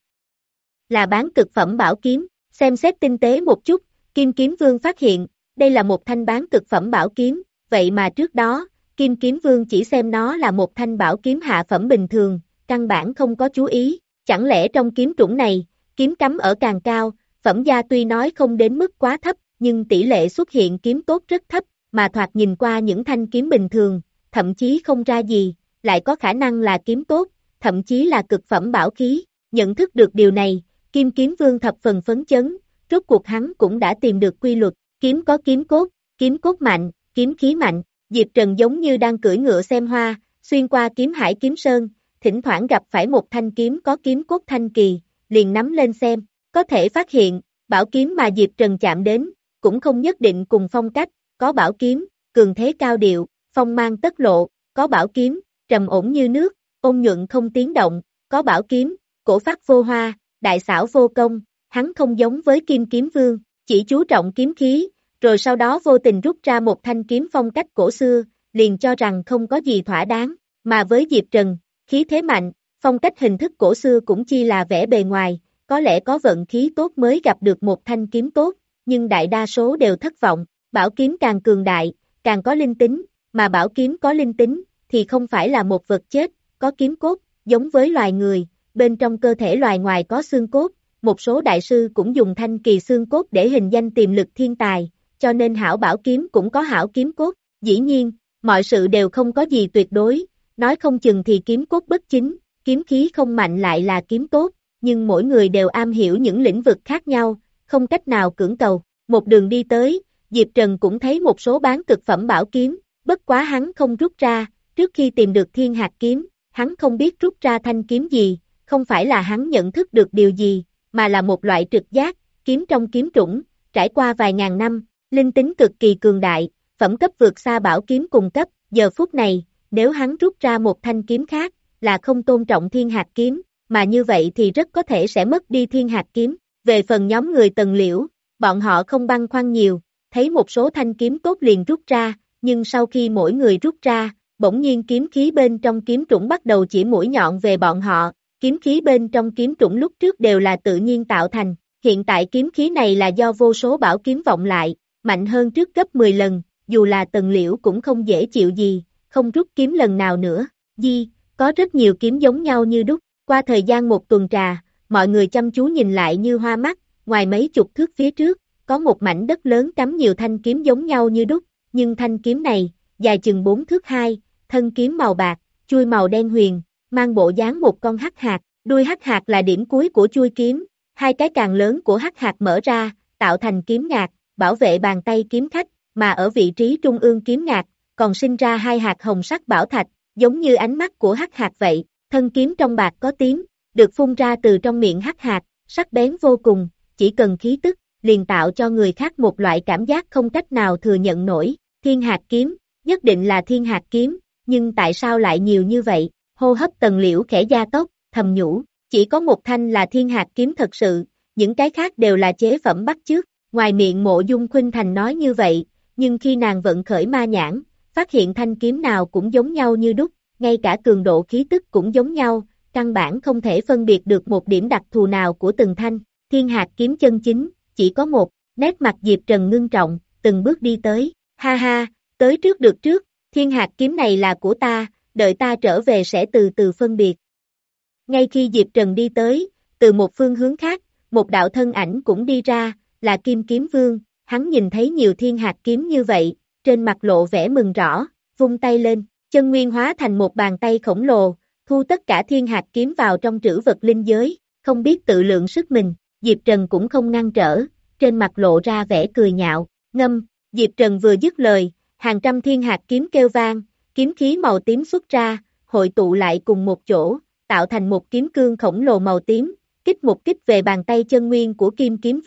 Là bán cực phẩm bảo kiếm, xem xét tinh tế một chút, Kim Kiếm Vương phát hiện, đây là một thanh bán cực phẩm bảo kiếm, vậy mà trước đó, Kim Kiếm Vương chỉ xem nó là một thanh bảo kiếm hạ phẩm bình thường, căn bản không có chú ý, chẳng lẽ trong kiếm trũng này, kiếm cắm ở càng cao, phẩm gia tuy nói không đến mức quá thấp, nhưng tỷ lệ xuất hiện kiếm tốt rất thấp, mà thoạt nhìn qua những thanh kiếm bình thường, thậm chí không ra gì, lại có khả năng là kiếm tốt, thậm chí là cực phẩm bảo khí, nhận thức được điều này, Kim Kiếm Vương thập phần phấn chấn, rốt cuộc hắn cũng đã tìm được quy luật, kiếm có kiếm cốt, kiếm cốt mạnh, kiếm khí mạnh, Diệp Trần giống như đang cưỡi ngựa xem hoa, xuyên qua kiếm hải kiếm sơn, thỉnh thoảng gặp phải một thanh kiếm có kiếm cốt thanh kỳ, liền nắm lên xem, có thể phát hiện, bảo kiếm mà Diệp Trần chạm đến, cũng không nhất định cùng phong cách, có bảo kiếm, cường thế cao điệu, phong mang tất lộ, có bảo kiếm, trầm ổn như nước, ôn nhuận không tiếng động, có bảo kiếm, cổ phát vô hoa, đại xảo vô công, hắn không giống với Kim Kiếm Vương, chỉ chú trọng kiếm khí, rồi sau đó vô tình rút ra một thanh kiếm phong cách cổ xưa, liền cho rằng không có gì thỏa đáng, mà với Diệp Trần, khí thế mạnh, phong cách hình thức cổ xưa cũng chỉ là vẻ bề ngoài, có lẽ có vận khí tốt mới gặp được một thanh kiếm tốt, nhưng đại đa số đều thất vọng, bảo kiếm càng cường đại, càng có linh tính, mà bảo kiếm có linh tính, thì không phải là một vật chết, có kiếm cốt, giống với loài người, bên trong cơ thể loài ngoài có xương cốt, một số đại sư cũng dùng thanh kỳ xương cốt để hình danh tiềm lực thiên tài, cho nên hảo bảo kiếm cũng có hảo kiếm cốt, dĩ nhiên, mọi sự đều không có gì tuyệt đối, nói không chừng thì kiếm cốt bất chính, kiếm khí không mạnh lại là kiếm tốt, nhưng mỗi người đều am hiểu những lĩnh vực khác nhau, không cách nào cưỡng cầu, một đường đi tới, Diệp Trần cũng thấy một số bán cực phẩm bảo kiếm, bất quá hắn không rút ra, trước khi tìm được Thiên Hạt Kiếm, hắn không biết rút ra thanh kiếm gì, không phải là hắn nhận thức được điều gì, mà là một loại trực giác, kiếm trong kiếm trũng, trải qua vài ngàn năm, linh tính cực kỳ cường đại, phẩm cấp vượt xa bảo kiếm cùng cấp, giờ phút này, nếu hắn rút ra một thanh kiếm khác, là không tôn trọng Thiên Hạt Kiếm, mà như vậy thì rất có thể sẽ mất đi Thiên Hạt Kiếm. Về phần nhóm người Tần Liễu, bọn họ không băn khoăn nhiều, thấy một số thanh kiếm tốt liền rút ra, nhưng sau khi mỗi người rút ra, bỗng nhiên kiếm khí bên trong kiếm trũng bắt đầu chỉ mũi nhọn về bọn họ, kiếm khí bên trong kiếm trũng lúc trước đều là tự nhiên tạo thành, hiện tại kiếm khí này là do vô số bảo kiếm vọng lại, mạnh hơn trước gấp mười lần, dù là Tần Liễu cũng không dễ chịu gì, không rút kiếm lần nào nữa, di, có rất nhiều kiếm giống nhau như đúc, qua thời gian một tuần trà, mọi người chăm chú nhìn lại như hoa mắt, ngoài mấy chục thước phía trước, có một mảnh đất lớn cắm nhiều thanh kiếm giống nhau như đúc, nhưng thanh kiếm này, dài chừng bốn thước hai, thân kiếm màu bạc, chuôi màu đen huyền, mang bộ dáng một con hắc hạt, đuôi hắc hạt là điểm cuối của chuôi kiếm, hai cái càng lớn của hắc hạt mở ra, tạo thành kiếm ngạc, bảo vệ bàn tay kiếm khách, mà ở vị trí trung ương kiếm ngạc, còn sinh ra hai hạt hồng sắc bảo thạch, giống như ánh mắt của hắc hạt vậy, thân kiếm trong bạc có tím, được phun ra từ trong miệng hắc hạt, sắc bén vô cùng, chỉ cần khí tức, liền tạo cho người khác một loại cảm giác không cách nào thừa nhận nổi, Thiên Hạt Kiếm, nhất định là Thiên Hạt Kiếm, nhưng tại sao lại nhiều như vậy, hô hấp Tần Liễu khẽ gia tốc, thầm nhủ, chỉ có một thanh là Thiên Hạt Kiếm thật sự, những cái khác đều là chế phẩm bắt chước, ngoài miệng Mộ Dung Khuynh Thành nói như vậy, nhưng khi nàng vận khởi ma nhãn, phát hiện thanh kiếm nào cũng giống nhau như đúc, ngay cả cường độ khí tức cũng giống nhau, căn bản không thể phân biệt được một điểm đặc thù nào của từng thanh, Thiên Hạt Kiếm chân chính, chỉ có một, nét mặt Diệp Trần ngưng trọng, từng bước đi tới, ha ha, tới trước được trước, Thiên Hạt Kiếm này là của ta, đợi ta trở về sẽ từ từ phân biệt. Ngay khi Diệp Trần đi tới, từ một phương hướng khác, một đạo thân ảnh cũng đi ra, là Kim Kiếm Vương, hắn nhìn thấy nhiều Thiên Hạt Kiếm như vậy, trên mặt lộ vẻ mừng rõ, vung tay lên, chân nguyên hóa thành một bàn tay khổng lồ, thu tất cả Thiên Hạt Kiếm vào trong trữ vật linh giới, không biết tự lượng sức mình, Diệp Trần cũng không ngăn trở, trên mặt lộ ra vẻ cười nhạo, ngâm, Diệp Trần vừa dứt lời, hàng trăm Thiên Hạt Kiếm kêu vang, kiếm khí màu tím xuất ra, hội tụ lại cùng một chỗ, tạo thành một kiếm cương khổng lồ màu tím, kích một kích về bàn tay chân nguyên của Kim Kiếm Vương,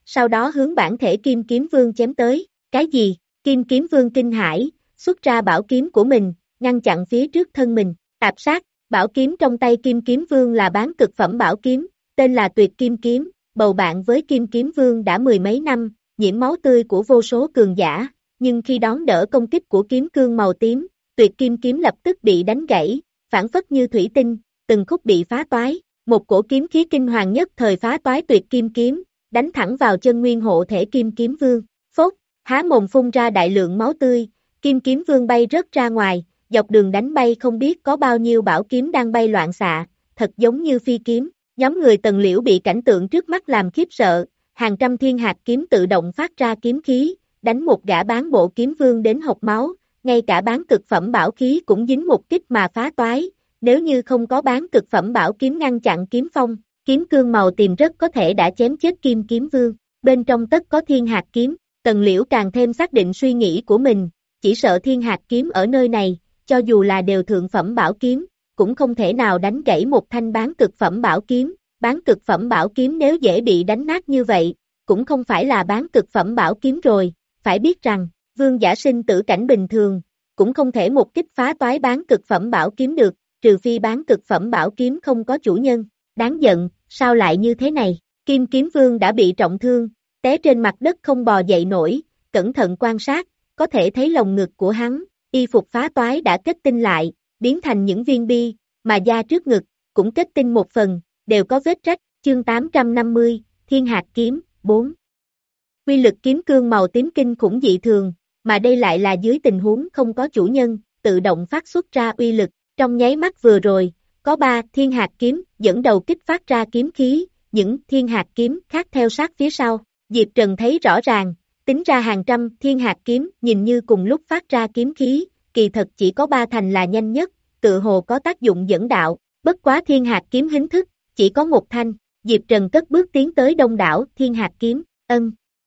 sau đó hướng bản thể Kim Kiếm Vương chém tới. Cái gì? Kim Kiếm Vương kinh hãi, xuất ra bảo kiếm của mình, ngăn chặn phía trước thân mình. Tạp sát, bảo kiếm trong tay Kim Kiếm Vương là bán cực phẩm bảo kiếm, tên là Tuyệt Kim Kiếm, bầu bạn với Kim Kiếm Vương đã mười mấy năm, nhiễm máu tươi của vô số cường giả, nhưng khi đón đỡ công kích của kiếm cương màu tím, Tuyệt Kim Kiếm lập tức bị đánh gãy, phản phất như thủy tinh, từng khúc bị phá toái, một cổ kiếm khí kinh hoàng nhất thời phá toái Tuyệt Kim Kiếm, đánh thẳng vào chân nguyên hộ thể Kim Kiếm Vương. Phốt, há mồm phun ra đại lượng máu tươi, Kim Kiếm Vương bay rớt ra ngoài, dọc đường đánh bay không biết có bao nhiêu bảo kiếm đang bay loạn xạ, thật giống như phi kiếm. Nhóm người Tần Liễu bị cảnh tượng trước mắt làm khiếp sợ, hàng trăm thiên hạt kiếm tự động phát ra kiếm khí, đánh một gã bán bộ kiếm vương đến hộc máu, ngay cả bán cực phẩm bảo khí cũng dính một kích mà phá toái, nếu như không có bán cực phẩm bảo kiếm ngăn chặn kiếm phong, kiếm cương màu tìm rất có thể đã chém chết Kim Kiếm Vương. Bên trong tất có thiên hạt kiếm, Tần Liễu càng thêm xác định suy nghĩ của mình, chỉ sợ thiên hạt kiếm ở nơi này, cho dù là đều thượng phẩm bảo kiếm, cũng không thể nào đánh gãy một thanh bán cực phẩm bảo kiếm. Bán cực phẩm bảo kiếm nếu dễ bị đánh nát như vậy, cũng không phải là bán cực phẩm bảo kiếm rồi, phải biết rằng, vương giả sinh tử cảnh bình thường, cũng không thể một kích phá toái bán cực phẩm bảo kiếm được, trừ phi bán cực phẩm bảo kiếm không có chủ nhân. Đáng giận, sao lại như thế này? Kim Kiếm Vương đã bị trọng thương, té trên mặt đất không bò dậy nổi, cẩn thận quan sát, có thể thấy lồng ngực của hắn, y phục phá toái đã kết tinh lại, biến thành những viên bi, mà da trước ngực, cũng kết tinh một phần, đều có vết rách. Chương tám trăm năm mươi, Thiên Hạt Kiếm, bốn. Quy lực kiếm cương màu tím kinh khủng dị thường, mà đây lại là dưới tình huống không có chủ nhân, tự động phát xuất ra uy lực. Trong nháy mắt vừa rồi, có ba thiên hạt kiếm dẫn đầu kích phát ra kiếm khí, những thiên hạt kiếm khác theo sát phía sau. Diệp Trần thấy rõ ràng, tính ra hàng trăm thiên hạt kiếm nhìn như cùng lúc phát ra kiếm khí, kỳ thật chỉ có ba thành là nhanh nhất, tự hồ có tác dụng dẫn đạo, bất quá thiên hạt kiếm hình thức, chỉ có một thanh. Diệp Trần cất bước tiến tới đông đảo thiên hạt kiếm, ân.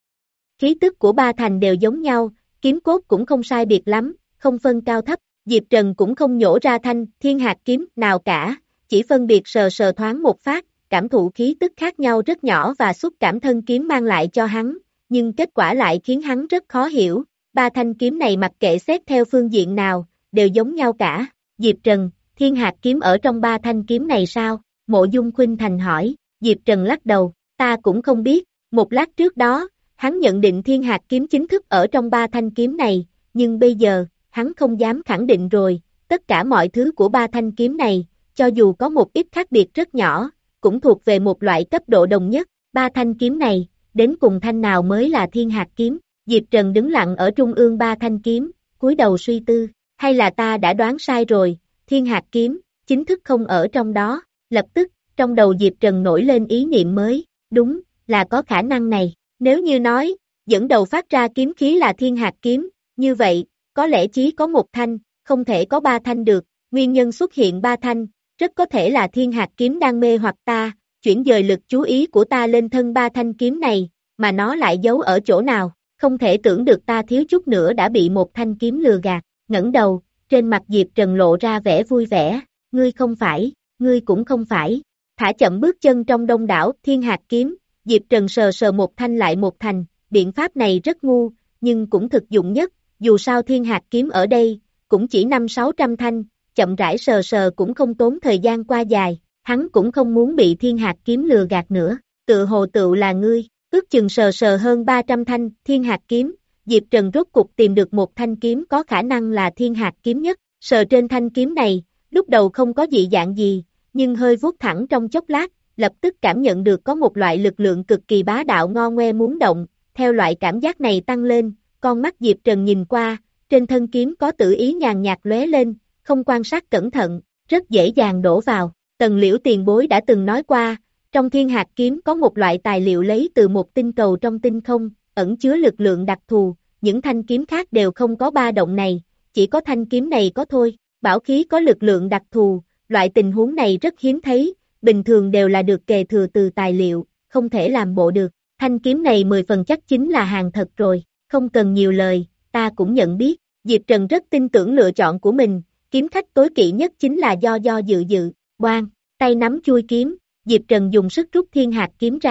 Khí tức của ba thành đều giống nhau, kiếm cốt cũng không sai biệt lắm, không phân cao thấp. Diệp Trần cũng không nhổ ra thanh thiên hạt kiếm nào cả, chỉ phân biệt sờ sờ thoáng một phát, cảm thụ khí tức khác nhau rất nhỏ và xúc cảm thân kiếm mang lại cho hắn, nhưng kết quả lại khiến hắn rất khó hiểu. Ba thanh kiếm này mặc kệ xét theo phương diện nào, đều giống nhau cả. Diệp Trần, thiên hạt kiếm ở trong ba thanh kiếm này sao? Mộ Dung Khuynh Thành hỏi. Diệp Trần lắc đầu, ta cũng không biết. Một lát trước đó, hắn nhận định thiên hạt kiếm chính thức ở trong ba thanh kiếm này, nhưng bây giờ, hắn không dám khẳng định rồi. Tất cả mọi thứ của ba thanh kiếm này, cho dù có một ít khác biệt rất nhỏ, cũng thuộc về một loại cấp độ đồng nhất. Ba thanh kiếm này, đến cùng thanh nào mới là thiên hạt kiếm? Diệp Trần đứng lặng ở trung ương ba thanh kiếm, cúi đầu suy tư, hay là ta đã đoán sai rồi, thiên hạt kiếm, chính thức không ở trong đó. Lập tức, trong đầu Diệp Trần nổi lên ý niệm mới, đúng, là có khả năng này. Nếu như nói, dẫn đầu phát ra kiếm khí là thiên hạt kiếm, như vậy, có lẽ chỉ có một thanh, không thể có ba thanh được. Nguyên nhân xuất hiện ba thanh, rất có thể là thiên hạt kiếm đang mê hoặc ta, chuyển dời lực chú ý của ta lên thân ba thanh kiếm này, mà nó lại giấu ở chỗ nào. Không thể tưởng được ta thiếu chút nữa đã bị một thanh kiếm lừa gạt. Ngẩng đầu, trên mặt Diệp Trần lộ ra vẻ vui vẻ, ngươi không phải, ngươi cũng không phải. Thả chậm bước chân trong đông đảo thiên hạt kiếm, Diệp Trần sờ sờ một thanh lại một thành, biện pháp này rất ngu, nhưng cũng thực dụng nhất, dù sao thiên hạt kiếm ở đây, cũng chỉ năm sáu trăm thanh, chậm rãi sờ sờ cũng không tốn thời gian qua dài, hắn cũng không muốn bị thiên hạt kiếm lừa gạt nữa, tự hồ tựu là ngươi, ước chừng sờ sờ hơn ba trăm thanh thiên hạt kiếm, Diệp Trần rốt cục tìm được một thanh kiếm có khả năng là thiên hạt kiếm nhất, sờ trên thanh kiếm này, lúc đầu không có dị dạng gì, nhưng hơi vuốt thẳng trong chốc lát, lập tức cảm nhận được có một loại lực lượng cực kỳ bá đạo ngo ngoe muốn động, theo loại cảm giác này tăng lên, con mắt Diệp Trần nhìn qua, trên thân kiếm có tử ý nhàn nhạt lóe lên, không quan sát cẩn thận, rất dễ dàng đổ vào. Tần Liễu tiền bối đã từng nói qua, trong thiên hạt kiếm có một loại tài liệu lấy từ một tinh cầu trong tinh không, ẩn chứa lực lượng đặc thù, những thanh kiếm khác đều không có ba động này, chỉ có thanh kiếm này có thôi. Bảo khí có lực lượng đặc thù, loại tình huống này rất hiếm thấy, bình thường đều là được kề thừa từ tài liệu, không thể làm bộ được. Thanh kiếm này mười phần chắc chính là hàng thật rồi, không cần nhiều lời, ta cũng nhận biết. Diệp Trần rất tin tưởng lựa chọn của mình, kiếm khách tối kỵ nhất chính là do do dự dự, boang, tay nắm chui kiếm, Diệp Trần dùng sức rút thiên hạt kiếm ra,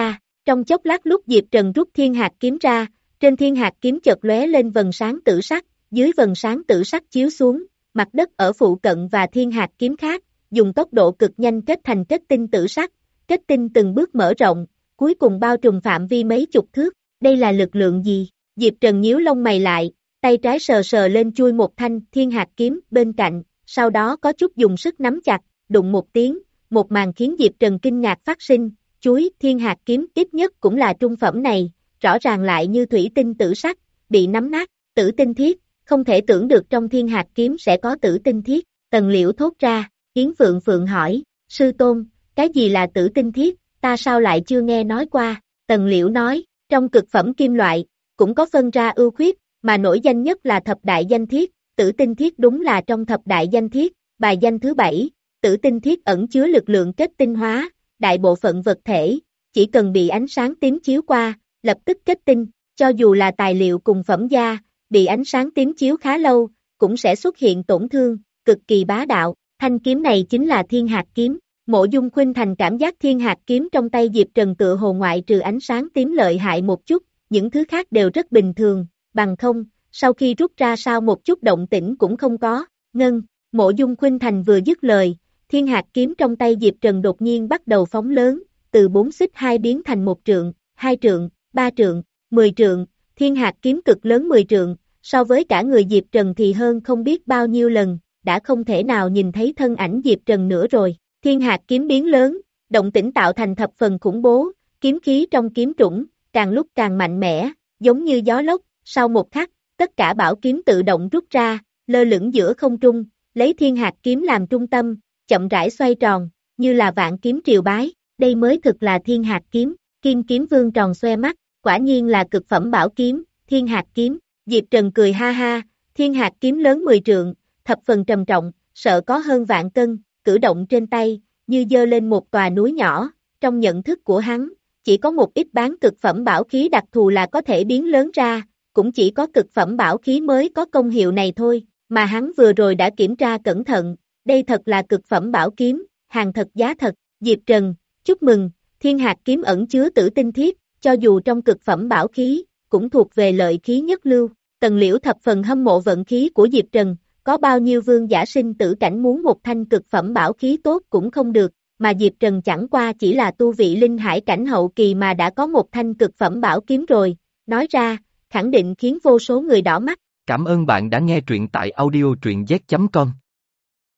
Trong chốc lát lúc Diệp Trần rút thiên hạt kiếm ra, trên thiên hạt kiếm chợt lóe lên vầng sáng tử sắc, dưới vầng sáng tử sắc chiếu xuống, mặt đất ở phụ cận và thiên hạt kiếm khác, dùng tốc độ cực nhanh kết thành kết tinh tử sắc, kết tinh từng bước mở rộng, cuối cùng bao trùm phạm vi mấy chục thước, đây là lực lượng gì? Diệp Trần nhíu lông mày lại, tay trái sờ sờ lên chui một thanh thiên hạt kiếm bên cạnh, sau đó có chút dùng sức nắm chặt, đụng một tiếng, một màn khiến Diệp Trần kinh ngạc phát sinh, chuối thiên hạt kiếm ít nhất cũng là trung phẩm này, rõ ràng lại như thủy tinh tử sắc, bị nắm nát, tử tinh thiết, không thể tưởng được trong thiên hạt kiếm sẽ có tử tinh thiết, Tần Liễu thốt ra, Yến Phượng Phượng hỏi, sư tôn, cái gì là tử tinh thiết, ta sao lại chưa nghe nói qua, Tần Liễu nói, trong cực phẩm kim loại, cũng có phân ra ưu khuyết, mà nổi danh nhất là thập đại danh thiết, tử tinh thiết đúng là trong thập đại danh thiết, bài danh thứ bảy, tử tinh thiết ẩn chứa lực lượng kết tinh hóa, đại bộ phận vật thể, chỉ cần bị ánh sáng tím chiếu qua, lập tức kết tinh, cho dù là tài liệu cùng phẩm gia, bị ánh sáng tím chiếu khá lâu, cũng sẽ xuất hiện tổn thương, cực kỳ bá đạo, thanh kiếm này chính là thiên hạt kiếm, Mộ Dung Khuynh Thành cảm giác thiên hạt kiếm trong tay Diệp Trần tựa hồ ngoại trừ ánh sáng tím lợi hại một chút, những thứ khác đều rất bình thường, bằng không, sau khi rút ra sao một chút động tĩnh cũng không có, ngân, Mộ Dung Khuynh Thành vừa dứt lời, thiên hạt kiếm trong tay Diệp Trần đột nhiên bắt đầu phóng lớn, từ bốn xích hai biến thành một trượng, hai trượng, ba trượng, mười trượng, thiên hạt kiếm cực lớn mười trượng, so với cả người Diệp Trần thì hơn không biết bao nhiêu lần, đã không thể nào nhìn thấy thân ảnh Diệp Trần nữa rồi, thiên hạt kiếm biến lớn, động tĩnh tạo thành thập phần khủng bố, kiếm khí trong kiếm trũng, càng lúc càng mạnh mẽ, giống như gió lốc, sau một khắc, tất cả bảo kiếm tự động rút ra, lơ lửng giữa không trung, lấy thiên hạt kiếm làm trung tâm, chậm rãi xoay tròn, như là vạn kiếm triều bái, đây mới thực là thiên hạt kiếm, Kim Kiếm Vương tròn xoe mắt, quả nhiên là cực phẩm bảo kiếm, thiên hạt kiếm, Diệp Trần cười ha ha, thiên hạt kiếm lớn mười trượng, thập phần trầm trọng, sợ có hơn vạn cân, cử động trên tay, như dơ lên một tòa núi nhỏ, trong nhận thức của hắn, chỉ có một ít bán cực phẩm bảo khí đặc thù là có thể biến lớn ra, cũng chỉ có cực phẩm bảo khí mới có công hiệu này thôi, mà hắn vừa rồi đã kiểm tra cẩn thận, đây thật là cực phẩm bảo kiếm, hàng thật giá thật, Diệp Trần, chúc mừng, thiên hạt kiếm ẩn chứa tử tinh thiết, cho dù trong cực phẩm bảo khí, cũng thuộc về lợi khí nhất lưu, Tần Liễu thập phần hâm mộ vận khí của Diệp Trần, có bao nhiêu vương giả sinh tử cảnh muốn một thanh cực phẩm bảo khí tốt cũng không được, mà Diệp Trần chẳng qua chỉ là tu vị linh hải cảnh hậu kỳ mà đã có một thanh cực phẩm bảo kiếm rồi, nói ra, khẳng định khiến vô số người đỏ mắt. Cảm ơn bạn đã nghe truyện tại audio truyện z chấm com.